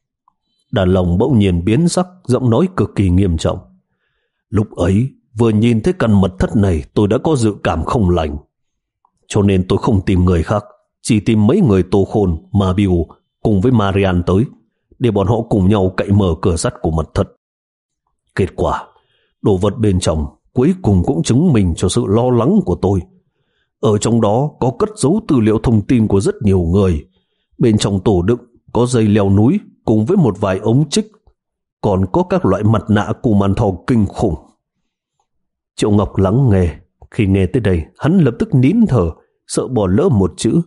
Đàn Long bỗng nhiên biến sắc, giọng nói cực kỳ nghiêm trọng. Lúc ấy, vừa nhìn thấy căn mật thất này, tôi đã có dự cảm không lành. Cho nên tôi không tìm người khác, chỉ tìm mấy người Tô Khôn, Mabiu cùng với Marian tới, để bọn họ cùng nhau cậy mở cửa sắt của mật thất. Kết quả, đồ vật bên trong cuối cùng cũng chứng minh cho sự lo lắng của tôi. Ở trong đó có cất giấu tư liệu thông tin của rất nhiều người. Bên trong tủ đựng có dây leo núi cùng với một vài ống trích, còn có các loại mặt nạ cù màn thò kinh khủng. Triệu Ngọc lắng nghe. Khi nghe tới đây, hắn lập tức nín thở, sợ bỏ lỡ một chữ.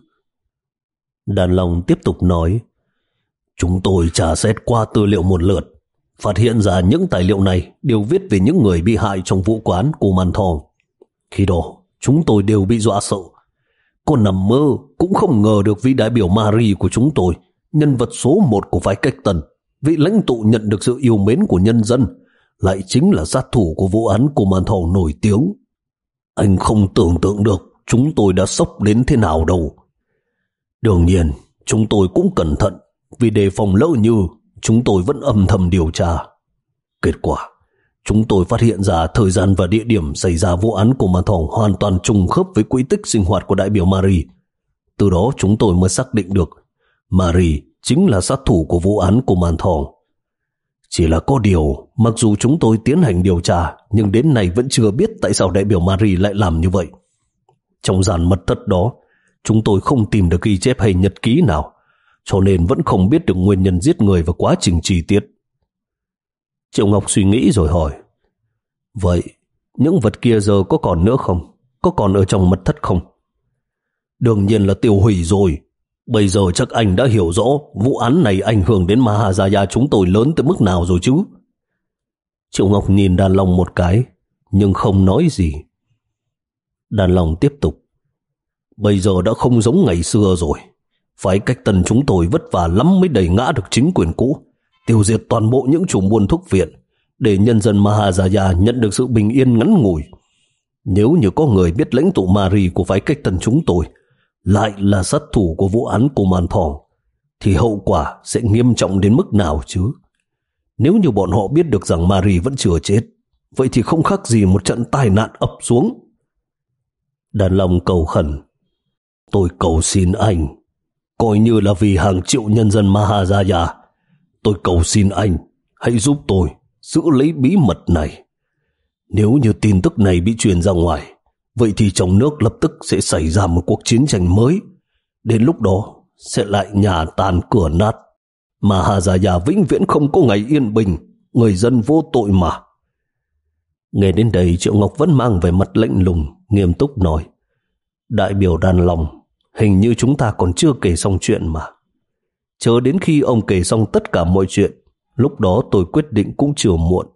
Đàn Long tiếp tục nói: chúng tôi tra xét qua tư liệu một lượt, phát hiện ra những tài liệu này đều viết về những người bị hại trong vụ quán Cù Màn Thòng. Khi đó, chúng tôi đều bị dọa sợ. Còn nằm mơ cũng không ngờ được vị đại biểu Marie của chúng tôi, nhân vật số một của phái Cách Tân, vị lãnh tụ nhận được sự yêu mến của nhân dân, lại chính là sát thủ của vụ án Cù Màn Thòng nổi tiếng. Anh không tưởng tượng được chúng tôi đã sốc đến thế nào đâu. Đương nhiên, chúng tôi cũng cẩn thận, vì đề phòng lỡ như, chúng tôi vẫn âm thầm điều tra. Kết quả, chúng tôi phát hiện ra thời gian và địa điểm xảy ra vụ án của Màn Thòng hoàn toàn trùng khớp với quỹ tích sinh hoạt của đại biểu Marie. Từ đó chúng tôi mới xác định được Marie chính là sát thủ của vụ án của Màn Thòng. Chỉ là có điều, mặc dù chúng tôi tiến hành điều tra, nhưng đến nay vẫn chưa biết tại sao đại biểu Marie lại làm như vậy. Trong gian mật thất đó, chúng tôi không tìm được ghi chép hay nhật ký nào, cho nên vẫn không biết được nguyên nhân giết người và quá trình chi tiết. Triệu Ngọc suy nghĩ rồi hỏi: vậy, những vật kia giờ có còn nữa không? Có còn ở trong mật thất không? Đương nhiên là tiêu hủy rồi. Bây giờ chắc anh đã hiểu rõ vụ án này ảnh hưởng đến Mahazaya chúng tôi lớn tới mức nào rồi chứ? Triệu Ngọc nhìn Đàn Long một cái, nhưng không nói gì. Đàn Long tiếp tục: bây giờ đã không giống ngày xưa rồi. Phái Cách Tân chúng tôi vất vả lắm mới đẩy ngã được chính quyền cũ, tiêu diệt toàn bộ những chủ buôn thuốc viện, để nhân dân Mahazaya nhận được sự bình yên ngắn ngủi. Nếu như có người biết lãnh tụ Marie của phái Cách Tân chúng tôi lại là sát thủ của vụ án của Màn Thòng, thì hậu quả sẽ nghiêm trọng đến mức nào chứ? Nếu như bọn họ biết được rằng Marie vẫn chưa chết, vậy thì không khác gì một trận tai nạn ập xuống. Đàn Long cầu khẩn: tôi cầu xin anh, coi như là vì hàng triệu nhân dân Mahazaya, tôi cầu xin anh hãy giúp tôi giữ lấy bí mật này. Nếu như tin tức này bị truyền ra ngoài, vậy thì trong nước lập tức sẽ xảy ra một cuộc chiến tranh mới. Đến lúc đó sẽ lại nhà tàn cửa nát. Mahazaya vĩnh viễn không có ngày yên bình, người dân vô tội mà. Nghe đến đây, Triệu Ngọc vẫn mang về mặt lạnh lùng, nghiêm túc nói: đại biểu Đàn Long, hình như chúng ta còn chưa kể xong chuyện mà. Chờ đến khi ông kể xong tất cả mọi chuyện, lúc đó tôi quyết định cũng chưa muộn.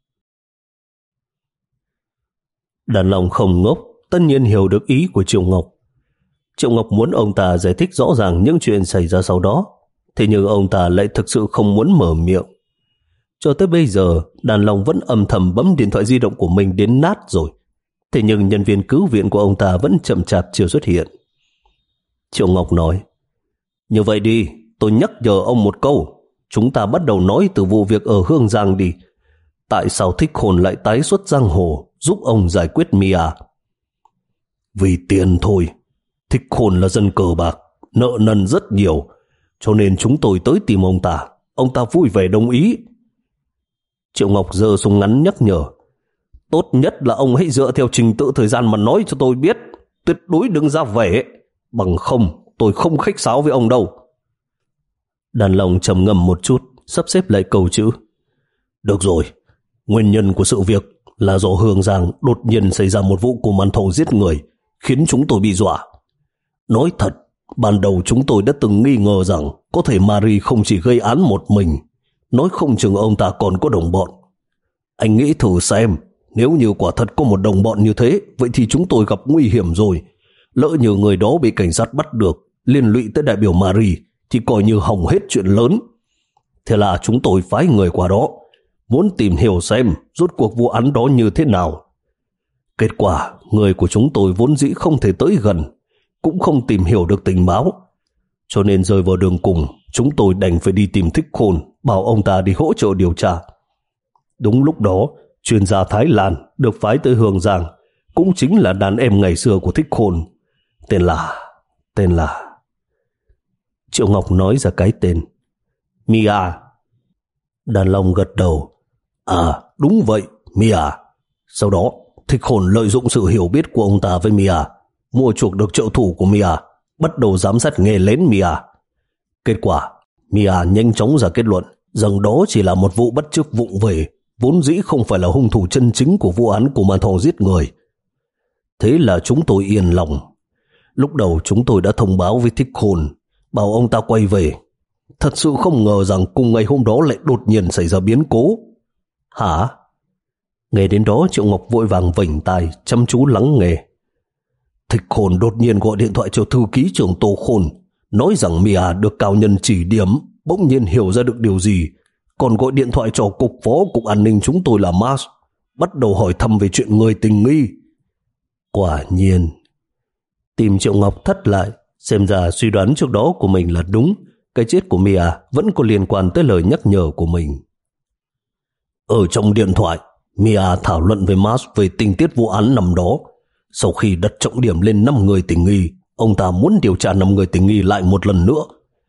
Đàn Long không ngốc, tất nhiên hiểu được ý của Triệu Ngọc. Triệu Ngọc muốn ông ta giải thích rõ ràng những chuyện xảy ra sau đó, thế nhưng ông ta lại thực sự không muốn mở miệng. Cho tới bây giờ, Đàn Long vẫn âm thầm bấm điện thoại di động của mình đến nát rồi, thế nhưng nhân viên cứu viện của ông ta vẫn chậm chạp chưa xuất hiện. Triệu Ngọc nói: như vậy đi, tôi nhắc nhở ông một câu, chúng ta bắt đầu nói từ vụ việc ở Hương Giang đi. Tại sao Thích Khôn lại tái xuất giang hồ giúp ông giải quyết Mia? Vì tiền thôi. Thích Khôn là dân cờ bạc, nợ nần rất nhiều, cho nên chúng tôi tới tìm ông ta. Ông ta vui vẻ đồng ý. Triệu Ngọc giơ súng ngắn nhắc nhở: tốt nhất là ông hãy dựa theo trình tự thời gian mà nói cho tôi biết, tuyệt đối đừng ra vẻ, bằng không tôi không khách sáo với ông đâu. Đàn Long trầm ngâm một chút, sắp xếp lại câu chữ: được rồi, nguyên nhân của sự việc là do Hương Giang đột nhiên xảy ra một vụ của màn thầu giết người, khiến chúng tôi bị dọa. Nói thật, ban đầu chúng tôi đã từng nghi ngờ rằng có thể Marie không chỉ gây án một mình, nói không chừng ông ta còn có đồng bọn. Anh nghĩ thử xem, nếu như quả thật có một đồng bọn như thế, vậy thì chúng tôi gặp nguy hiểm rồi. Lỡ như người đó bị cảnh sát bắt được, liên lụy tới đại biểu Marie, thì coi như hỏng hết chuyện lớn. Thế là chúng tôi phái người qua đó, muốn tìm hiểu xem rốt cuộc vụ án đó như thế nào. Kết quả, người của chúng tôi vốn dĩ không thể tới gần, cũng không tìm hiểu được tình báo. Cho nên rơi vào đường cùng, chúng tôi đành phải đi tìm Thích Khôn, bảo ông ta đi hỗ trợ điều tra. Đúng lúc đó, chuyên gia Thái Lan được phái tới Hương Giang, cũng chính là đàn em ngày xưa của Thích Khôn. Tên là... tên là... Triệu Ngọc nói ra cái tên. Mia. Đàn Long gật đầu. À, đúng vậy, Mia. Sau đó, Thích Khôn lợi dụng sự hiểu biết của ông ta với Mia, mua chuộc được trợ thủ của Mia, bắt đầu giám sát nghe lén Mia. Kết quả, Mia nhanh chóng ra kết luận rằng đó chỉ là một vụ bắt chước vụng về, vốn dĩ không phải là hung thủ chân chính của vụ án của màn thầu giết người. Thế là chúng tôi yên lòng. Lúc đầu chúng tôi đã thông báo với Thích Khôn, bảo ông ta quay về. Thật sự không ngờ rằng cùng ngày hôm đó lại đột nhiên xảy ra biến cố. Hả? Nghe đến đó Triệu Ngọc vội vàng vểnh tai, chăm chú lắng nghe. Thích Khôn đột nhiên gọi điện thoại cho thư ký trưởng Tô Khôn, nói rằng Mia được cao nhân chỉ điểm, bỗng nhiên hiểu ra được điều gì, còn gọi điện thoại cho cục phó cục an ninh chúng tôi là Mars, bắt đầu hỏi thăm về chuyện người tình nghi. Quả nhiên, tim Triệu Ngọc thắt lại, xem ra suy đoán trước đó của mình là đúng, cái chết của Mia vẫn có liên quan tới lời nhắc nhở của mình. Ở trong điện thoại, Mia thảo luận với Mars về tình tiết vụ án năm đó. Sau khi đặt trọng điểm lên năm người tình nghi, ông ta muốn điều tra năm người tình nghi lại một lần nữa.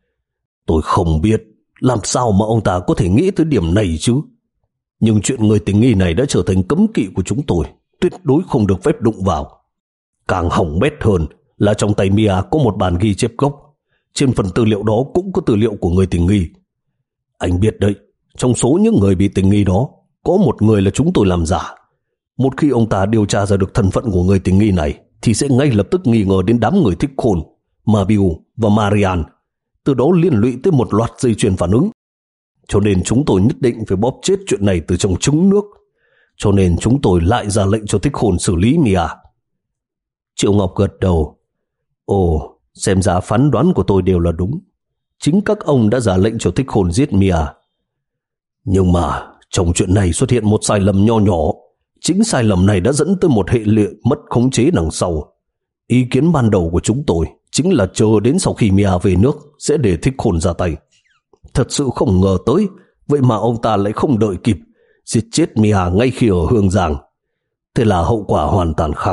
Tôi không biết làm sao mà ông ta có thể nghĩ tới điểm này chứ. Nhưng chuyện người tình nghi này đã trở thành cấm kỵ của chúng tôi, tuyệt đối không được phép đụng vào. Càng hỏng bét hơn là trong tay Mia có một bản ghi chép gốc. Trên phần tư liệu đó cũng có tư liệu của người tình nghi. Anh biết đấy, trong số những người bị tình nghi đó, có một người là chúng tôi làm giả. Một khi ông ta điều tra ra được thân phận của người tình nghi này, thì sẽ ngay lập tức nghi ngờ đến đám người Thích Khôn, Mabiu và Marian. Từ đó liên lụy tới một loạt dây chuyền phản ứng. Cho nên chúng tôi nhất định phải bóp chết chuyện này từ trong trứng nước. Cho nên chúng tôi lại ra lệnh cho Thích Khôn xử lý Mia. Triệu Ngọc gật đầu. Ồ, xem ra phán đoán của tôi đều là đúng. Chính các ông đã ra lệnh cho Thích Khôn giết Mia. Nhưng mà trong chuyện này xuất hiện một sai lầm nho nhỏ. Chính sai lầm này đã dẫn tới một hệ lụy mất khống chế đằng sau. Ý kiến ban đầu của chúng tôi chính là chờ đến sau khi Mia về nước sẽ để Thích Khôn ra tay. Thật sự không ngờ tới, vậy mà ông ta lại không đợi kịp, giết chết Mia ngay khi ở Hương Giang. Thế là hậu quả hoàn toàn khác.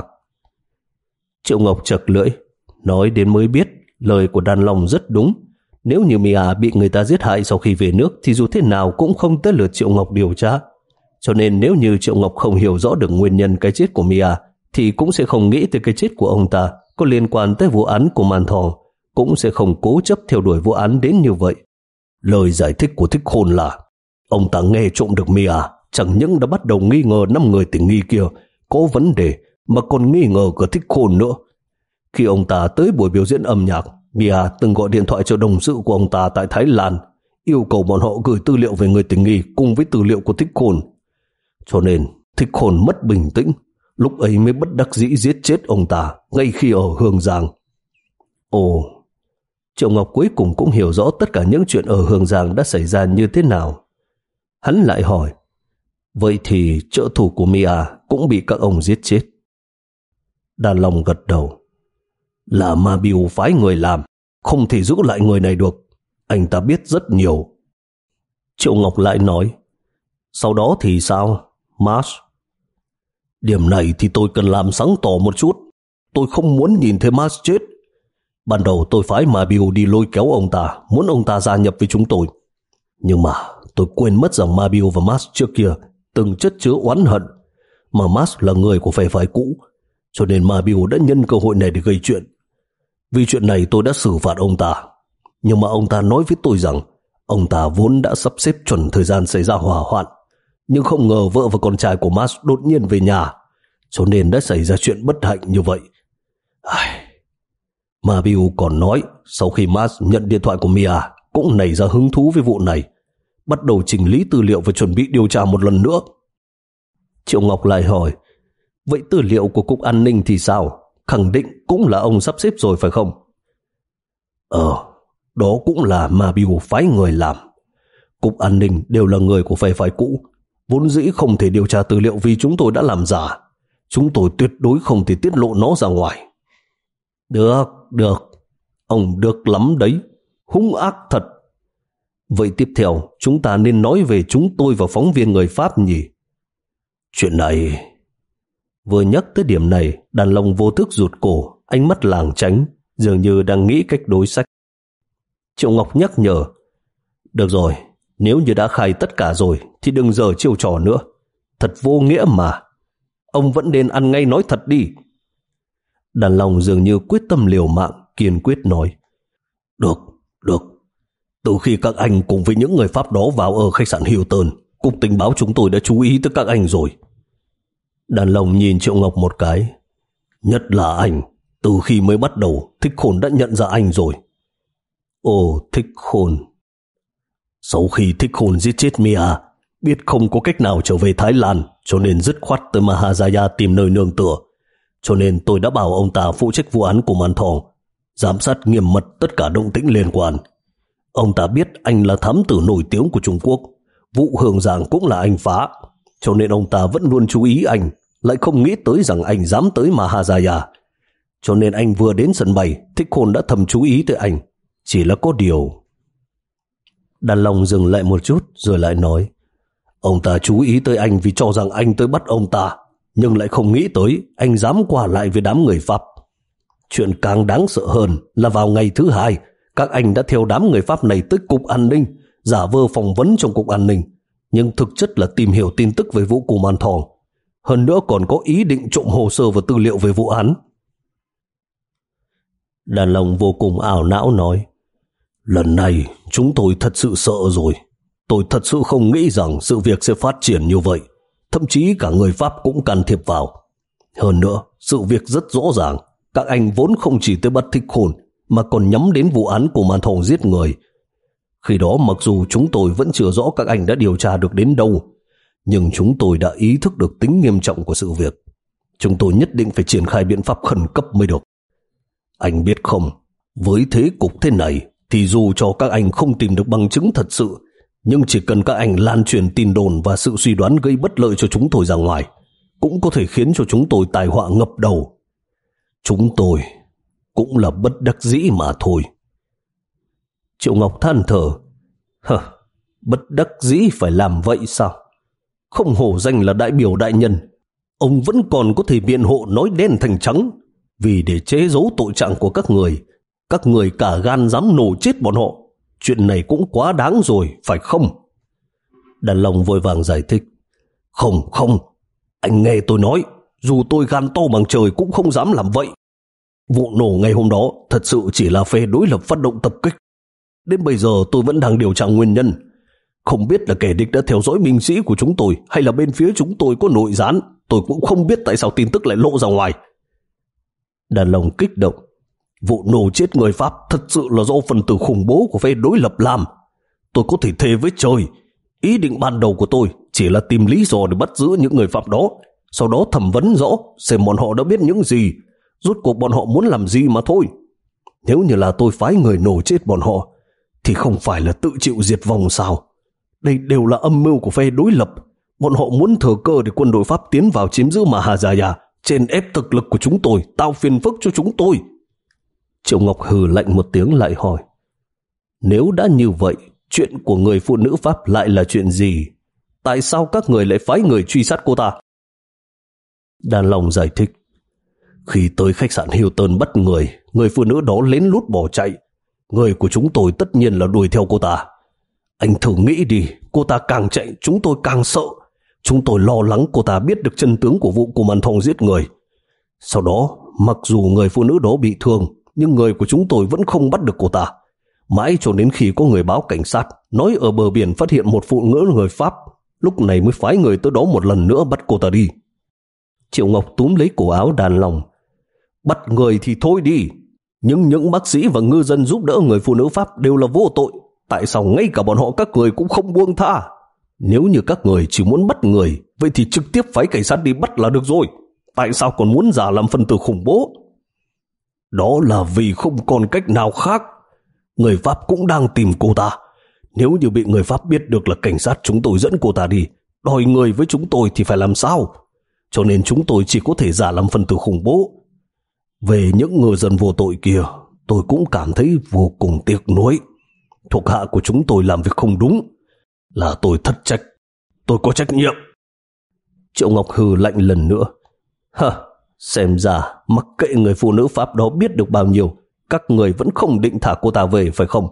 Triệu Ngọc chật lưỡi, nói đến mới biết lời của Đàn Long rất đúng. Nếu như Mia bị người ta giết hại sau khi về nước thì dù thế nào cũng không tới lượt Triệu Ngọc điều tra. Cho nên nếu như Triệu Ngọc không hiểu rõ được nguyên nhân cái chết của Mia thì cũng sẽ không nghĩ tới cái chết của ông ta có liên quan tới vụ án của Màn Thò, cũng sẽ không cố chấp theo đuổi vụ án đến như vậy. Lời giải thích của Thích Khôn là ông ta nghe trộm được Mia chẳng những đã bắt đầu nghi ngờ năm người tình nghi kia có vấn đề mà còn nghi ngờ cả Thích Khôn nữa. Khi ông ta tới buổi biểu diễn âm nhạc, Mia từng gọi điện thoại cho đồng sự của ông ta tại Thái Lan, yêu cầu bọn họ gửi tư liệu về người tình nghi cùng với tư liệu của Thích Khôn. Cho nên Thích Khôn mất bình tĩnh, lúc ấy mới bất đắc dĩ giết chết ông ta ngay khi ở Hương Giang. Ồ, Triệu Ngọc cuối cùng cũng hiểu rõ tất cả những chuyện ở Hương Giang đã xảy ra như thế nào. Hắn lại hỏi, vậy thì trợ thủ của Mia cũng bị các ông giết chết? Đàn Long gật đầu. Là Mabiu phái người làm, không thể giữ lại người này được. Anh ta biết rất nhiều. Triệu Ngọc lại nói, sau đó thì sao, Mars? Điểm này thì tôi cần làm sáng tỏ một chút. Tôi không muốn nhìn thấy Mars chết. Ban đầu tôi phái Mabiu đi lôi kéo ông ta, muốn ông ta gia nhập với chúng tôi. Nhưng mà tôi quên mất rằng Mabiu và Mars trước kia từng chất chứa oán hận, mà Mars là người của phe phái cũ, cho nên Mabiu đã nhân cơ hội này để gây chuyện. Vì chuyện này tôi đã xử phạt ông ta, nhưng mà ông ta nói với tôi rằng ông ta vốn đã sắp xếp chuẩn thời gian xảy ra hỏa hoạn, nhưng không ngờ vợ và con trai của Max đột nhiên về nhà, cho nên đã xảy ra chuyện bất hạnh như vậy. Ai... Mabiu còn nói sau khi Max nhận điện thoại của Mia cũng nảy ra hứng thú với vụ này, bắt đầu chỉnh lý tư liệu và chuẩn bị điều tra một lần nữa. Triệu Ngọc lại hỏi, vậy tư liệu của Cục An ninh thì sao? Khẳng định cũng là ông sắp xếp rồi phải không? Ờ, đó cũng là Mabiu phái người làm. Cục An ninh đều là người của phe phái cũ, vốn dĩ không thể điều tra tư liệu vì chúng tôi đã làm giả. Chúng tôi tuyệt đối không thể tiết lộ nó ra ngoài. Được, được. Ông được lắm đấy. Hung ác thật. Vậy tiếp theo, chúng ta nên nói về chúng tôi và phóng viên người Pháp nhỉ? Chuyện này... Vừa nhắc tới điểm này, Đàn Long vô thức rụt cổ, ánh mắt lảng tránh, dường như đang nghĩ cách đối sách. Triệu Ngọc nhắc nhở, được rồi, nếu như đã khai tất cả rồi thì đừng giờ chiêu trò nữa. Thật vô nghĩa mà. Ông vẫn nên ăn ngay nói thật đi. Đàn Long dường như quyết tâm liều mạng, kiên quyết nói, được, được. Từ khi các anh cùng với những người Pháp đó vào ở khách sạn Hilton, Cục Tình báo chúng tôi đã chú ý tới các anh rồi. Đàn Long nhìn Triệu Ngọc một cái. Nhất là anh, từ khi mới bắt đầu, Thích Khôn đã nhận ra anh rồi. Ồ, Thích Khôn. Sau khi Thích Khôn giết chết Mia, biết không có cách nào trở về Thái Lan, cho nên dứt khoát tới Mahajaya tìm nơi nương tựa. Cho nên tôi đã bảo ông ta phụ trách vụ án của Man Thong, giám sát nghiêm mật tất cả động tĩnh liên quan. Ông ta biết anh là thám tử nổi tiếng của Trung Quốc, vụ Hương Giang cũng là anh phá, cho nên ông ta vẫn luôn chú ý anh, lại không nghĩ tới rằng anh dám tới Mahajaya. Cho nên anh vừa đến sân bay, Thích Khôn đã thầm chú ý tới anh. Chỉ là có điều... Đàn Long dừng lại một chút rồi lại nói, ông ta chú ý tới anh vì cho rằng anh tới bắt ông ta, nhưng lại không nghĩ tới anh dám qua lại với đám người Pháp. Chuyện càng đáng sợ hơn là vào ngày thứ hai, các anh đã theo đám người Pháp này tới Cục An ninh, giả vờ phỏng vấn trong Cục An ninh, nhưng thực chất là tìm hiểu tin tức về vụ của Man Thong. Hơn nữa còn có ý định trộm hồ sơ và tư liệu về vụ án. Đàn Long vô cùng ảo não nói, lần này chúng tôi thật sự sợ rồi. Tôi thật sự không nghĩ rằng sự việc sẽ phát triển như vậy. Thậm chí cả người Pháp cũng can thiệp vào. Hơn nữa, sự việc rất rõ ràng. Các anh vốn không chỉ tới bắt Thích Khôn, mà còn nhắm đến vụ án của Man Thong giết người. Khi đó mặc dù chúng tôi vẫn chưa rõ các anh đã điều tra được đến đâu, nhưng chúng tôi đã ý thức được tính nghiêm trọng của sự việc. Chúng tôi nhất định phải triển khai biện pháp khẩn cấp mới được. Anh biết không, với thế cục thế này, thì dù cho các anh không tìm được bằng chứng thật sự, nhưng chỉ cần các anh lan truyền tin đồn và sự suy đoán gây bất lợi cho chúng tôi ra ngoài, cũng có thể khiến cho chúng tôi tai họa ngập đầu. Chúng tôi cũng là bất đắc dĩ mà thôi. Triệu Ngọc than thở, hờ, bất đắc dĩ phải làm vậy sao? Không hổ danh là đại biểu đại nhân, ông vẫn còn có thể biện hộ nói đen thành trắng, vì để chế giấu tội trạng của các người, các người cả gan dám nổ chết bọn họ. Chuyện này cũng quá đáng rồi, phải không? Đàn Long vội vàng giải thích, không, không, anh nghe tôi nói, dù tôi gan to bằng trời cũng không dám làm vậy. Vụ nổ ngày hôm đó thật sự chỉ là phe đối lập phát động tập kích. Đến bây giờ tôi vẫn đang điều tra nguyên nhân. Không biết là kẻ địch đã theo dõi binh sĩ của chúng tôi hay là bên phía chúng tôi có nội gián. Tôi cũng không biết tại sao tin tức lại lộ ra ngoài. Đàn Long kích động, vụ nổ chết người Pháp thật sự là do phần tử khủng bố của phe đối lập làm. Tôi có thể thề với trời, ý định ban đầu của tôi chỉ là tìm lý do để bắt giữ những người Pháp đó, sau đó thẩm vấn rõ xem bọn họ đã biết những gì, rốt cuộc bọn họ muốn làm gì mà thôi. Nếu như là tôi phái người nổ chết bọn họ, thì không phải là tự chịu diệt vong sao? Đây đều là âm mưu của phe đối lập. Bọn họ muốn thừa cơ để quân đội Pháp tiến vào chiếm giữ Mahajaya, chèn ép thực lực của chúng tôi, tạo phiền phức cho chúng tôi. Triệu Ngọc hừ lạnh một tiếng lại hỏi, nếu đã như vậy, chuyện của người phụ nữ Pháp lại là chuyện gì? Tại sao các người lại phái người truy sát cô ta? Đàn Long giải thích, khi tới khách sạn Hilton bắt người, người phụ nữ đó lén lút bỏ chạy. Người của chúng tôi tất nhiên là đuổi theo cô ta. Anh thử nghĩ đi, cô ta càng chạy chúng tôi càng sợ. Chúng tôi lo lắng cô ta biết được chân tướng của vụ của Man Thong giết người. Sau đó, mặc dù người phụ nữ đó bị thương, nhưng người của chúng tôi vẫn không bắt được cô ta. Mãi cho đến khi có người báo cảnh sát, nói ở bờ biển phát hiện một phụ nữ người Pháp, lúc này mới phái người tới đó một lần nữa bắt cô ta đi. Triệu Ngọc túm lấy cổ áo Đàn Long. Bắt người thì thôi đi, nhưng những bác sĩ và ngư dân giúp đỡ người phụ nữ Pháp đều là vô tội. Tại sao ngay cả bọn họ các người cũng không buông tha? Nếu như các người chỉ muốn bắt người, vậy thì trực tiếp phái cảnh sát đi bắt là được rồi. Tại sao còn muốn giả làm phần tử khủng bố? Đó là vì không còn cách nào khác. Người Pháp cũng đang tìm cô ta. Nếu như bị người Pháp biết được là cảnh sát chúng tôi dẫn cô ta đi, đòi người với chúng tôi thì phải làm sao? Cho nên chúng tôi chỉ có thể giả làm phần tử khủng bố. Về những ngư dân vô tội kia, tôi cũng cảm thấy vô cùng tiếc nuối. Thuộc hạ của chúng tôi làm việc không đúng, là tôi thất trách. Tôi có trách nhiệm. Triệu Ngọc hừ lạnh lần nữa. Hả, xem ra mặc kệ người phụ nữ Pháp đó biết được bao nhiêu, các người vẫn không định thả cô ta về phải không?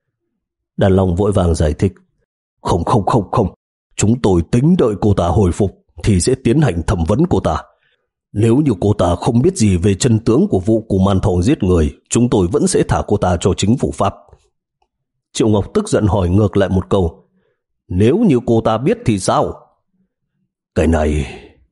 Đàn Long vội vàng giải thích. Không không không không, chúng tôi tính đợi cô ta hồi phục thì sẽ tiến hành thẩm vấn cô ta. Nếu như cô ta không biết gì về chân tướng của vụ Cù Man Thong giết người, chúng tôi vẫn sẽ thả cô ta cho chính phủ Pháp. Triệu Ngọc tức giận hỏi ngược lại một câu. Nếu như cô ta biết thì sao? Cái này...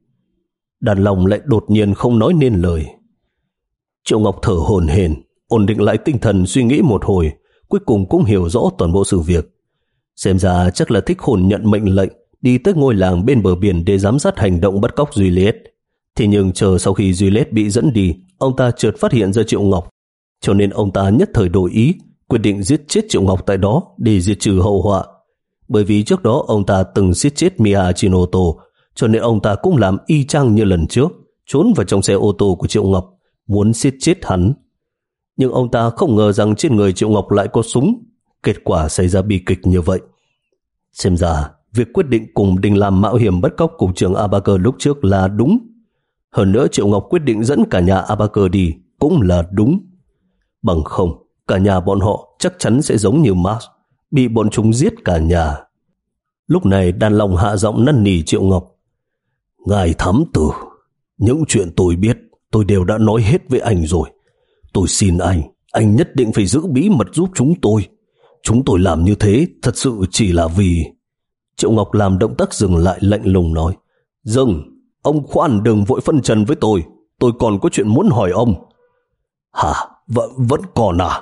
Đàn Long lại đột nhiên không nói nên lời. Triệu Ngọc thở hổn hển, ổn định lại tinh thần suy nghĩ một hồi, cuối cùng cũng hiểu rõ toàn bộ sự việc. Xem ra chắc là Thích Hồn nhận mệnh lệnh đi tới ngôi làng bên bờ biển để giám sát hành động bắt cóc Juliet. Thế nhưng chờ sau khi Juliet bị dẫn đi, ông ta chợt phát hiện ra Triệu Ngọc, cho nên ông ta nhất thời đổi ý, quyết định giết chết Triệu Ngọc tại đó để diệt trừ hậu họa. Bởi vì trước đó ông ta từng giết chết Mia Chinoto, cho nên ông ta cũng làm y chang như lần trước, trốn vào trong xe ô tô của Triệu Ngọc, muốn giết chết hắn. Nhưng ông ta không ngờ rằng trên người Triệu Ngọc lại có súng, kết quả xảy ra bi kịch như vậy. Xem ra, việc quyết định cùng Đình làm mạo hiểm bắt cóc cục trưởng Abaker lúc trước là đúng. Hơn nữa Triệu Ngọc quyết định dẫn cả nhà Abaker đi cũng là đúng. Bằng không, cả nhà bọn họ chắc chắn sẽ giống như Max, bị bọn chúng giết cả nhà. Lúc này Đàn Long hạ giọng năn nỉ Triệu Ngọc. Ngài thám tử, những chuyện tôi biết tôi đều đã nói hết với anh rồi. Tôi xin anh, anh nhất định phải giữ bí mật giúp chúng tôi. Chúng tôi làm như thế thật sự chỉ là vì... Triệu Ngọc làm động tác dừng lại, lạnh lùng nói. Dừng, ông khoan đừng vội phân trần với tôi. Tôi còn có chuyện muốn hỏi ông. Hả, vẫn, vẫn còn à?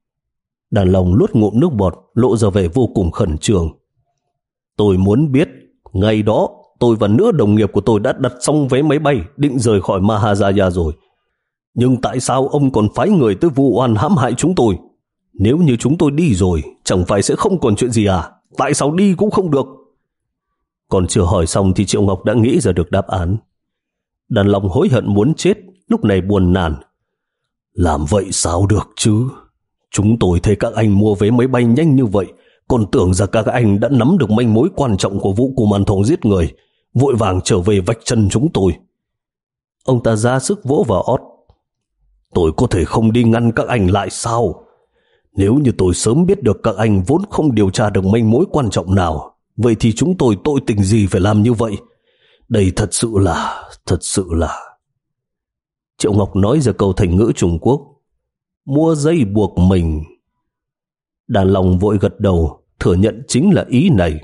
Đàn Long nuốt ngụm nước bọt, lộ ra vẻ vô cùng khẩn trương. Tôi muốn biết, ngày đó tôi và nữ đồng nghiệp của tôi đã đặt xong vé máy bay định rời khỏi Mahajaya rồi. Nhưng tại sao ông còn phái người tới vu oan hãm hại chúng tôi? Nếu như chúng tôi đi rồi, chẳng phải sẽ không còn chuyện gì à? Tại sao đi cũng không được? Còn chưa hỏi xong thì Triệu Ngọc đã nghĩ ra được đáp án. Đàn Long hối hận muốn chết, lúc này buồn nản. Làm vậy sao được chứ? Chúng tôi thấy các anh mua vé máy bay nhanh như vậy, còn tưởng ra các anh đã nắm được manh mối quan trọng của vụ Cù Man Thong giết người, vội vàng trở về vạch chân chúng tôi. Ông ta ra sức vỗ vào ót. Tôi có thể không đi ngăn các anh lại sao? Nếu như tôi sớm biết được các anh vốn không điều tra được manh mối quan trọng nào, vậy thì chúng tôi tội tình gì phải làm như vậy? Đây thật sự là, thật sự là... Triệu Ngọc nói ra câu thành ngữ Trung Quốc. Mua dây buộc mình. Đàn Long vội gật đầu, thừa nhận chính là ý này.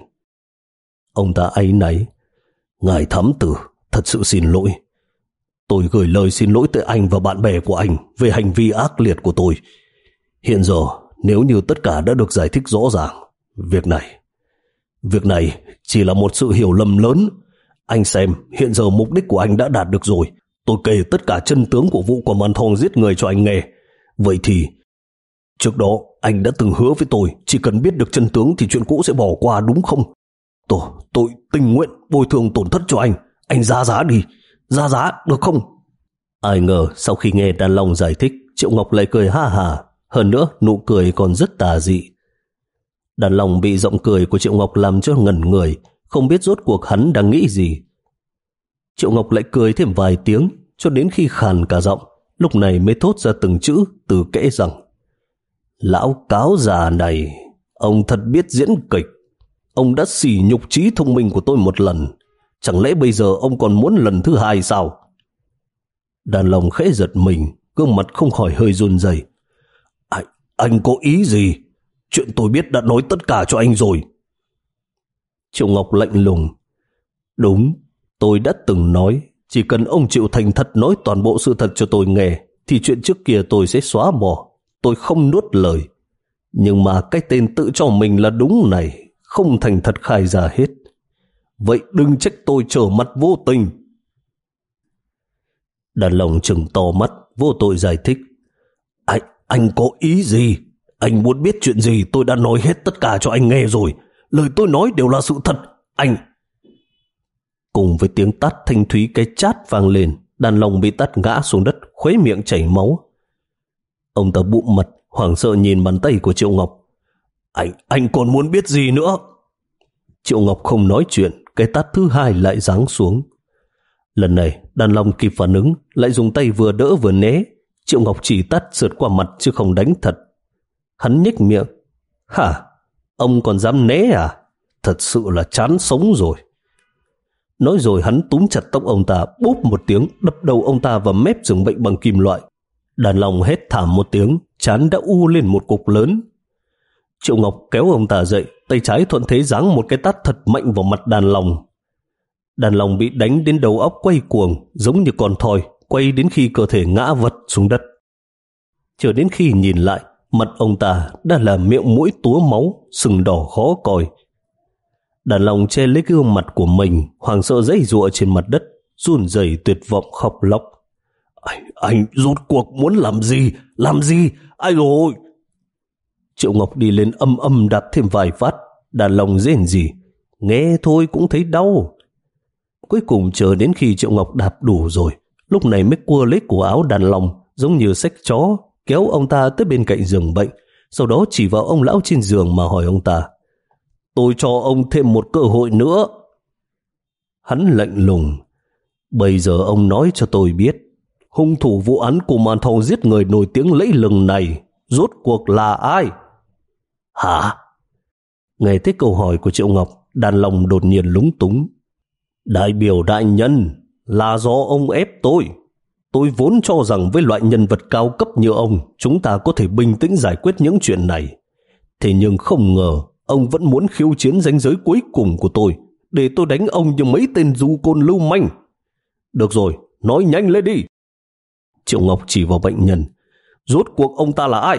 Ông ta áy náy. Ngài thám tử, thật sự xin lỗi. Tôi gửi lời xin lỗi tới anh và bạn bè của anh về hành vi ác liệt của tôi. Hiện giờ, nếu như tất cả đã được giải thích rõ ràng, việc này, việc này chỉ là một sự hiểu lầm lớn. Anh xem, hiện giờ mục đích của anh đã đạt được rồi. Tôi kể tất cả chân tướng của vụ Cù Man Thong giết người cho anh nghe. Vậy thì, trước đó anh đã từng hứa với tôi, chỉ cần biết được chân tướng thì chuyện cũ sẽ bỏ qua đúng không? Tôi, tôi tình nguyện bồi thường tổn thất cho anh. Anh ra giá đi, ra giá được không? Ai ngờ sau khi nghe Đàn Long giải thích, Triệu Ngọc lại cười ha hà. Hơn nữa nụ cười còn rất tà dị. Đàn Long bị giọng cười của Triệu Ngọc làm cho ngẩn người, không biết rốt cuộc hắn đang nghĩ gì. Triệu Ngọc lại cười thêm vài tiếng, cho đến khi khàn cả giọng, lúc này mới thốt ra từng chữ từ kẽ rằng: Lão cáo già này, ông thật biết diễn kịch. Ông đã sỉ nhục trí thông minh của tôi một lần, chẳng lẽ bây giờ ông còn muốn lần thứ hai sao? Đàn Long khẽ giật mình, gương mặt không khỏi hơi run rẩy. Anh, anh có ý gì? Chuyện tôi biết đã nói tất cả cho anh rồi. Triệu Ngọc lạnh lùng. Đúng, tôi đã từng nói, chỉ cần ông chịu thành thật nói toàn bộ sự thật cho tôi nghe, thì chuyện trước kia tôi sẽ xóa bỏ. Tôi không nuốt lời. Nhưng mà cái tên tự cho mình là đúng này, không thành thật khai ra hết. Vậy đừng trách tôi trở mặt vô tình. Đàn Long trừng to mắt, vô tội giải thích. Anh, anh có ý gì? Anh muốn biết chuyện gì tôi đã nói hết tất cả cho anh nghe rồi. Lời tôi nói đều là sự thật. Anh... Cùng với tiếng tát thanh thúy cái chát vang lên, Đàn Long bị tát ngã xuống đất, khuấy miệng chảy máu. Ông ta bụm mặt, hoảng sợ nhìn bàn tay của Triệu Ngọc. Anh, anh còn muốn biết gì nữa? Triệu Ngọc không nói chuyện, cái tát thứ hai lại giáng xuống. Lần này, Đàn Long kịp phản ứng, lại dùng tay vừa đỡ vừa né. Triệu Ngọc chỉ tát sượt qua mặt chứ không đánh thật. Hắn nhếch miệng. Hả? Ông còn dám né à? Thật sự là chán sống rồi. Nói rồi hắn túm chặt tóc ông ta, bốp một tiếng, đập đầu ông ta vào mép giường bệnh bằng kim loại. Đàn Long hét thảm một tiếng, trán đã u lên một cục lớn. Triệu Ngọc kéo ông ta dậy, tay trái thuận thế giáng một cái tát thật mạnh vào mặt Đàn Long. Đàn Long bị đánh đến đầu óc quay cuồng, giống như con thoi, quay đến khi cơ thể ngã vật xuống đất. Chờ đến khi nhìn lại, mặt ông ta đã là miệng mũi túa máu, sừng đỏ khó coi. Đàn Long che lấy cái gương mặt của mình, hoảng sợ giãy giụa trên mặt đất, run rẩy tuyệt vọng khóc lóc. Anh, anh rốt cuộc muốn làm gì? Làm gì? Ai rồi? Triệu Ngọc đi lên âm âm đạp thêm vài phát. Đàn Long rên rỉ, nghe thôi cũng thấy đau. Cuối cùng chờ đến khi Triệu Ngọc đạp đủ rồi, lúc này mới cua lấy cổ áo Đàn Long, giống như xách chó, kéo ông ta tới bên cạnh giường bệnh, sau đó chỉ vào ông lão trên giường mà hỏi ông ta. Tôi cho ông thêm một cơ hội nữa. Hắn lạnh lùng. Bây giờ ông nói cho tôi biết, hung thủ vụ án của màn thầu giết người nổi tiếng lẫy lừng này rốt cuộc là ai? Hả? Nghe thấy câu hỏi của Triệu Ngọc, Đàn Long đột nhiên lúng túng. Đại biểu đại nhân, là do ông ép tôi. Tôi vốn cho rằng với loại nhân vật cao cấp như ông, chúng ta có thể bình tĩnh giải quyết những chuyện này. Thế nhưng không ngờ, ông vẫn muốn khiêu chiến ranh giới cuối cùng của tôi, để tôi đánh ông như mấy tên du côn lưu manh. Được rồi, nói nhanh lên đi. Triệu Ngọc chỉ vào bệnh nhân. Rốt cuộc ông ta là ai?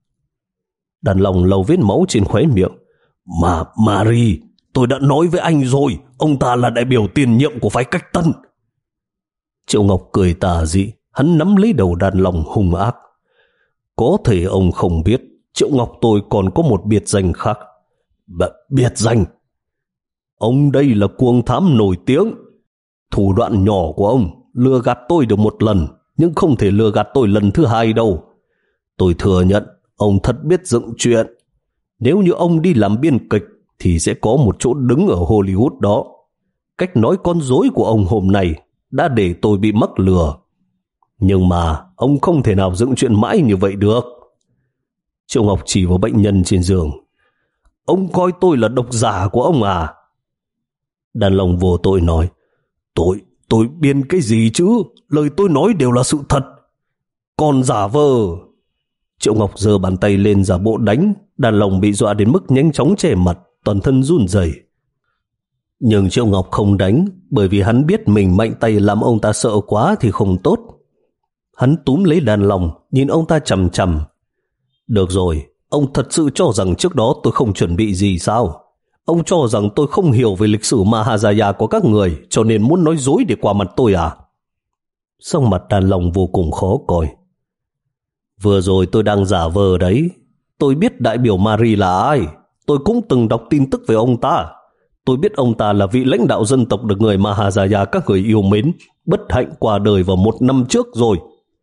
Đàn Long lau vết máu trên khóe miệng. Mà Marie, tôi đã nói với anh rồi, ông ta là đại biểu tiền nhiệm của phái Cách Tân. Triệu Ngọc cười tà dị, hắn nắm lấy đầu Đàn Long hung ác. Có thể ông không biết, Triệu Ngọc tôi còn có một biệt danh khác. B- biệt danh? Ông đây là cuồng thám nổi tiếng. Thủ đoạn nhỏ của ông lừa gạt tôi được một lần, nhưng không thể lừa gạt tôi lần thứ hai đâu. Tôi thừa nhận, ông thật biết dựng chuyện. Nếu như ông đi làm biên kịch, thì sẽ có một chỗ đứng ở Hollywood đó. Cách nói con rối của ông hôm nay đã để tôi bị mắc lừa. Nhưng mà ông không thể nào dựng chuyện mãi như vậy được. Triệu Ngọc chỉ vào bệnh nhân trên giường. Ông coi tôi là độc giả của ông à? Đàn Long vô tội nói. Tôi, tôi biên cái gì chứ? Lời tôi nói đều là sự thật. Còn giả vờ. Triệu Ngọc giơ bàn tay lên giả bộ đánh. Đàn Long bị dọa đến mức nhanh chóng che mặt, toàn thân run rẩy. Nhưng Triệu Ngọc không đánh, bởi vì hắn biết mình mạnh tay làm ông ta sợ quá thì không tốt. Hắn túm lấy Đàn Long, nhìn ông ta chằm chằm. Được rồi, ông thật sự cho rằng trước đó tôi không chuẩn bị gì sao? Ông cho rằng tôi không hiểu về lịch sử Mahajaya của các người, cho nên muốn nói dối để qua mặt tôi à? Sắc mặt Đàn Long vô cùng khó coi. Vừa rồi tôi đang giả vờ đấy. Tôi biết đại biểu Marie là ai. Tôi cũng từng đọc tin tức về ông ta. Tôi biết ông ta là vị lãnh đạo dân tộc được người Mahajaya các người yêu mến, bất hạnh qua đời vào một năm trước rồi.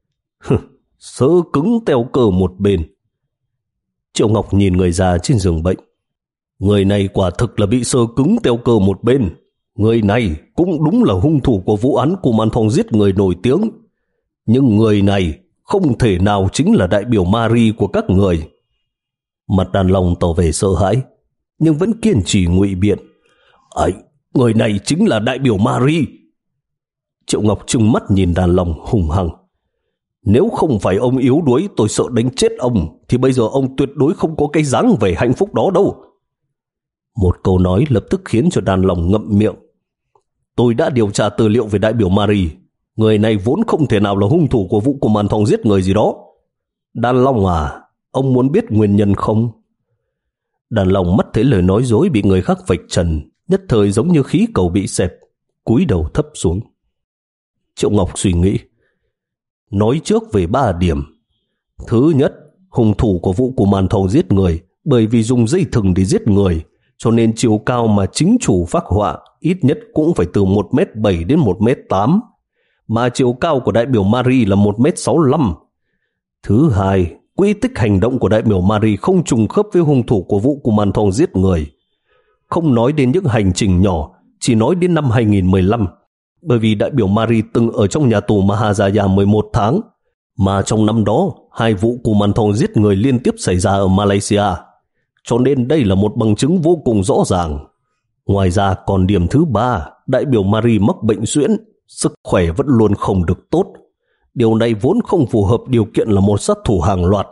Sơ cứng teo cờ một bên. Triệu Ngọc nhìn người già trên giường bệnh. Người này quả thực là bị sơ cứng teo cờ một bên. Người này cũng đúng là hung thủ của vụ án Kuman Thong giết người nổi tiếng. Nhưng người này không thể nào chính là đại biểu Marie của các người. Mặt Đàn Long tỏ vẻ sợ hãi, nhưng vẫn kiên trì ngụy biện. Ấy, người này chính là đại biểu Marie. Triệu Ngọc trừng mắt nhìn Đàn Long hùng hăng. Nếu không phải ông yếu đuối tôi sợ đánh chết ông, thì bây giờ ông tuyệt đối không có cái dáng vẻ hạnh phúc đó đâu. Một câu nói lập tức khiến cho Đàn Long ngậm miệng. Tôi đã điều tra tư liệu về đại biểu Marie. Người này vốn không thể nào là hung thủ của vụ của màn thòng giết người gì đó. Đàn Long à, ông muốn biết nguyên nhân không? Đàn Long mắt thấy lời nói dối bị người khác vạch trần, nhất thời giống như khí cầu bị xẹp, cúi đầu thấp xuống. Triệu Ngọc suy nghĩ. Nói trước về ba điểm. Thứ nhất, hung thủ của vụ của màn thầu giết người bởi vì dùng dây thừng để giết người, cho nên chiều cao mà chính chủ phác họa ít nhất cũng phải từ một mét bảy đến một mét tám, mà chiều cao của đại biểu Marie là một mét sáu mươi lăm. Thứ hai, quy tích hành động của đại biểu Marie không trùng khớp với hung thủ của vụ của màn thầu giết người. Không nói đến những hành trình nhỏ, chỉ nói đến năm hai nghìn mười lăm, bởi vì đại biểu Marie từng ở trong nhà tù Mahajaya mười một tháng, mà trong năm đó hai vụ của màn thầu giết người liên tiếp xảy ra ở Malaysia, cho nên đây là một bằng chứng vô cùng rõ ràng. Ngoài ra còn điểm thứ ba, đại biểu Marie mắc bệnh suyễn, sức khỏe vẫn luôn không được tốt. Điều này vốn không phù hợp điều kiện là một sát thủ hàng loạt.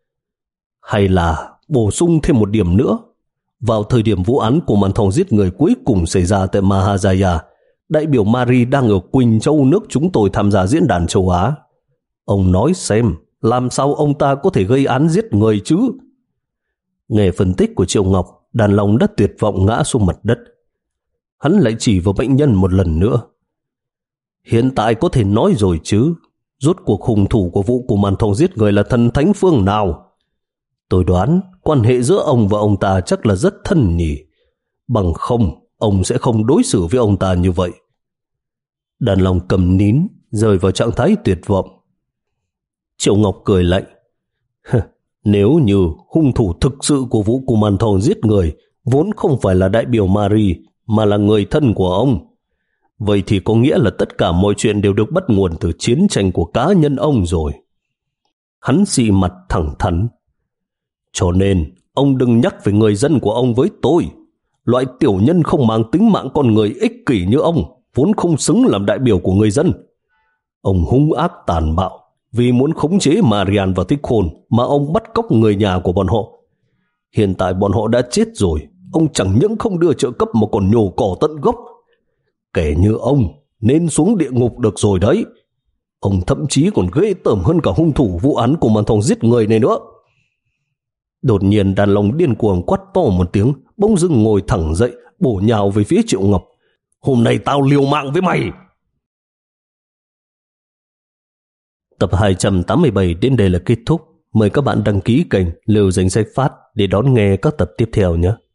Hay là bổ sung thêm một điểm nữa, vào thời điểm vụ án của màn thầu giết người cuối cùng xảy ra tại Mahajaya, đại biểu Marie đang ở Quỳnh Châu, nước chúng tôi tham gia diễn đàn châu Á. Ông nói xem, làm sao ông ta có thể gây án giết người chứ? Nghe phân tích của Triệu Ngọc, Đàn Long đã tuyệt vọng ngã xuống mặt đất. Hắn lại chỉ vào bệnh nhân một lần nữa. Hiện tại có thể nói rồi chứ, rốt cuộc hung thủ của vụ của màn thầu giết người là thần thánh phương nào? Tôi đoán quan hệ giữa ông và ông ta chắc là rất thân nhỉ. Bằng không, ông sẽ không đối xử với ông ta như vậy. Đàn Long cầm nín, rơi vào trạng thái tuyệt vọng. Triệu Ngọc cười lạnh. Nếu như hung thủ thực sự của vụ của màn thầu giết người vốn không phải là đại biểu Marie mà là người thân của ông, vậy thì có nghĩa là tất cả mọi chuyện đều được bắt nguồn từ chiến tranh của cá nhân ông rồi. Hắn xị mặt thẳng thắn. Cho nên ông đừng nhắc về người dân của ông với tôi. Loại tiểu nhân không mang tính mạng con người ích kỷ như ông vốn không xứng làm đại biểu của người dân. Ông hung ác tàn bạo vì muốn khống chế Marian và Thích Khôn mà ông bắt cóc người nhà của bọn họ. Hiện tại bọn họ đã chết rồi, ông chẳng những không đưa trợ cấp mà còn nhổ cỏ tận gốc. Kẻ như ông nên xuống địa ngục được rồi đấy. Ông thậm chí còn ghê tởm hơn cả hung thủ vụ án của màn thầu giết người này nữa. Đột nhiên Đàn Long điên cuồng quát to một tiếng, bỗng dưng ngồi thẳng dậy, bổ nhào về phía Triệu Ngọc. Hôm nay tao liều mạng với mày. Tập hai trăm tám mươi bảy đến đây là kết thúc. Mời các bạn đăng ký kênh Liều Danh Sách Phát để đón nghe các tập tiếp theo nhé.